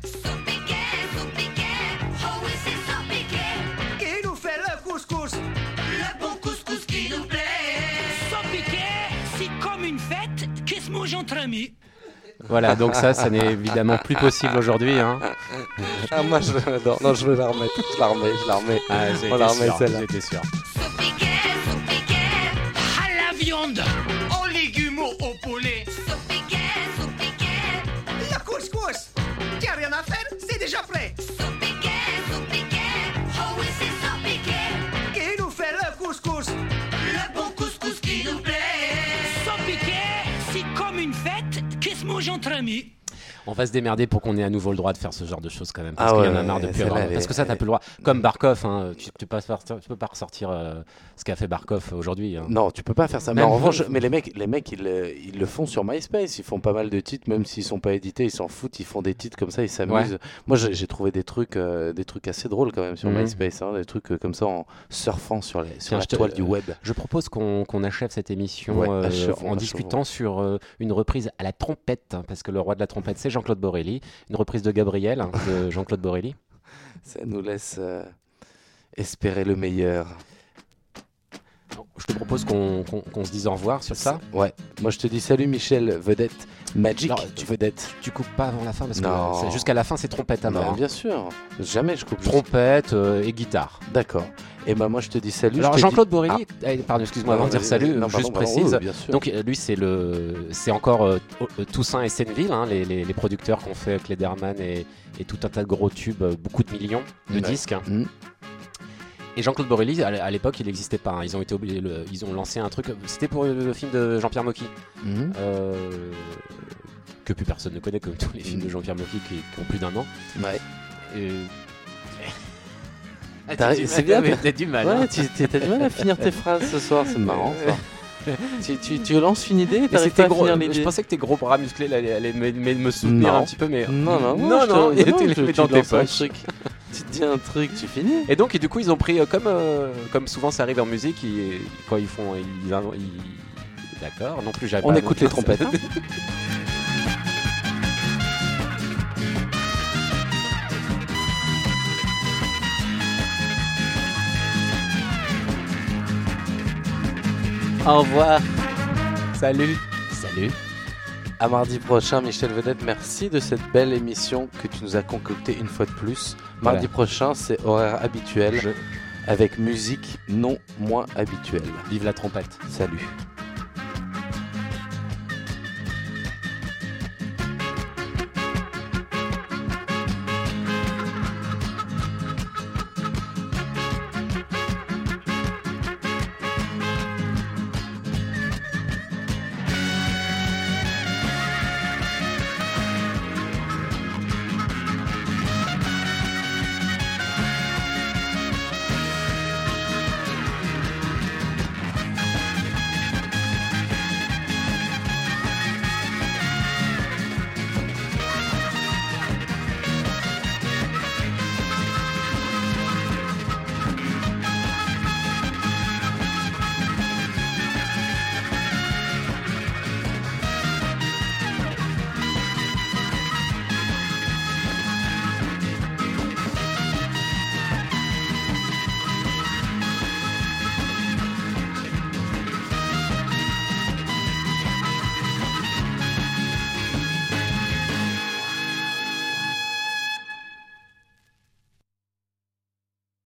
Qui nous fait le couscous? Le bon couscous qui nous plaît. Sans piquet, c'est comme une fête qui se mange entre amis. Voilà, donc ça, ça n'est évidemment plus possible aujourd'hui. Hein. Ah, moi, je l'adore. Non, je veux la remettre. Je la remets, je la remets. Ah, on la remet, celle-là. J'étais sûr. Aux légumes, au poulet. Le couscous, t'as rien à faire, c'est déjà prêt. Qui nous fait le couscous? Le bon couscous qui nous plaît. Sans piquet, c'est comme une fête qui se mange entre amis. On va se démerder pour qu'on ait à nouveau le droit de faire ce genre de choses quand même. Parce ah qu'il ouais, y en a marre de plus avoir. Parce que ça, t'as plus le droit. Comme Barkov, hein, tu, tu, peux pas, tu peux pas ressortir euh, ce qu'a fait Barkov aujourd'hui. Hein. Non, tu peux pas faire ça. Mais en revanche, mais les mecs, les mecs ils, ils le font sur MySpace. Ils font pas mal de titres, même s'ils sont pas édités, ils s'en foutent. Ils font des titres comme ça, ils s'amusent. Ouais. Moi, j'ai, j'ai trouvé des trucs, euh, des trucs assez drôles quand même sur mmh. MySpace. Hein, des trucs euh, comme ça en surfant sur, les, sur Tiens, la toile te, du web. Je propose qu'on, qu'on achève cette émission ouais, euh, achève, en discutant achève. sur euh, une reprise à la trompette. Hein, parce que le roi de la trompette, c'est Jean-Claude Borelli. Une reprise de Gabriel, hein, de Jean-Claude Borelli. Ça nous laisse euh, espérer le meilleur. Je te propose qu'on, qu'on, qu'on se dise au revoir sur ça. Ouais, Moi, je te dis salut Michel Vedette. Magic Alors, tu, Vedette. Tu coupes pas avant la fin parce que Non. c'est- jusqu'à la fin c'est trompette à mort. Bah, hein. bien sûr. Jamais je coupe. Trompette euh, et guitare. D'accord. Et ben moi je te dis salut. Alors je te Jean-Claude dis- Borelli, eh, pardon, excuse-moi Non, avant de dire vas-y, salut, vas-y. Non, juste pardon, pardon, précise. oui, bien sûr. Donc euh, lui c'est le, c'est encore euh, euh, Toussaint et Senneville, hein, les, les, les producteurs qui ont fait Klederman et, et tout un tas de gros tubes, euh, beaucoup de millions de Ouais. disques. hein. Mm. Et Jean-Claude Borelli, à l- à l'époque, il n'existait pas. hein. Ils ont été obligés, le- ils ont lancé un truc. C'était pour le film de Jean-Pierre Mocky, Mhm. euh, que plus personne ne connaît, comme tous les films de Jean-Pierre Mocky qui, qui ont plus d'un an. Ouais. Et- Ah, T'as- t'as du c'est mal, bien. t'as- t'as du mal, Ouais, hein. tu t'as t'as du mal à finir tes phrases ce soir, c'est marrant ça. tu, tu, tu lances une idée, Mais t'arrives c'était pas à gros, finir je l'idée. pensais que tes gros bras musclés là, allaient, allaient me, me- me soutenir Non. un petit peu, mais Non, non, non, non, je te- non, et non, tu les tu- mets tu dans tes lances un poches. truc. Tu te dis un truc, tu finis. Et donc, et du coup, ils ont pris euh, comme euh, comme souvent ça arrive en musique, ils- quand ils font, ils, ils- d'accord, non plus j'avais On pas- écoute les trompettes. hein. Au revoir. Salut. Salut. À mardi prochain, Michel Vedette, merci de cette belle émission que tu nous as concoctée une fois de plus. Mardi Voilà. prochain, c'est horaire habituel Je- avec musique non moins habituelle. Vive la trompette. Salut.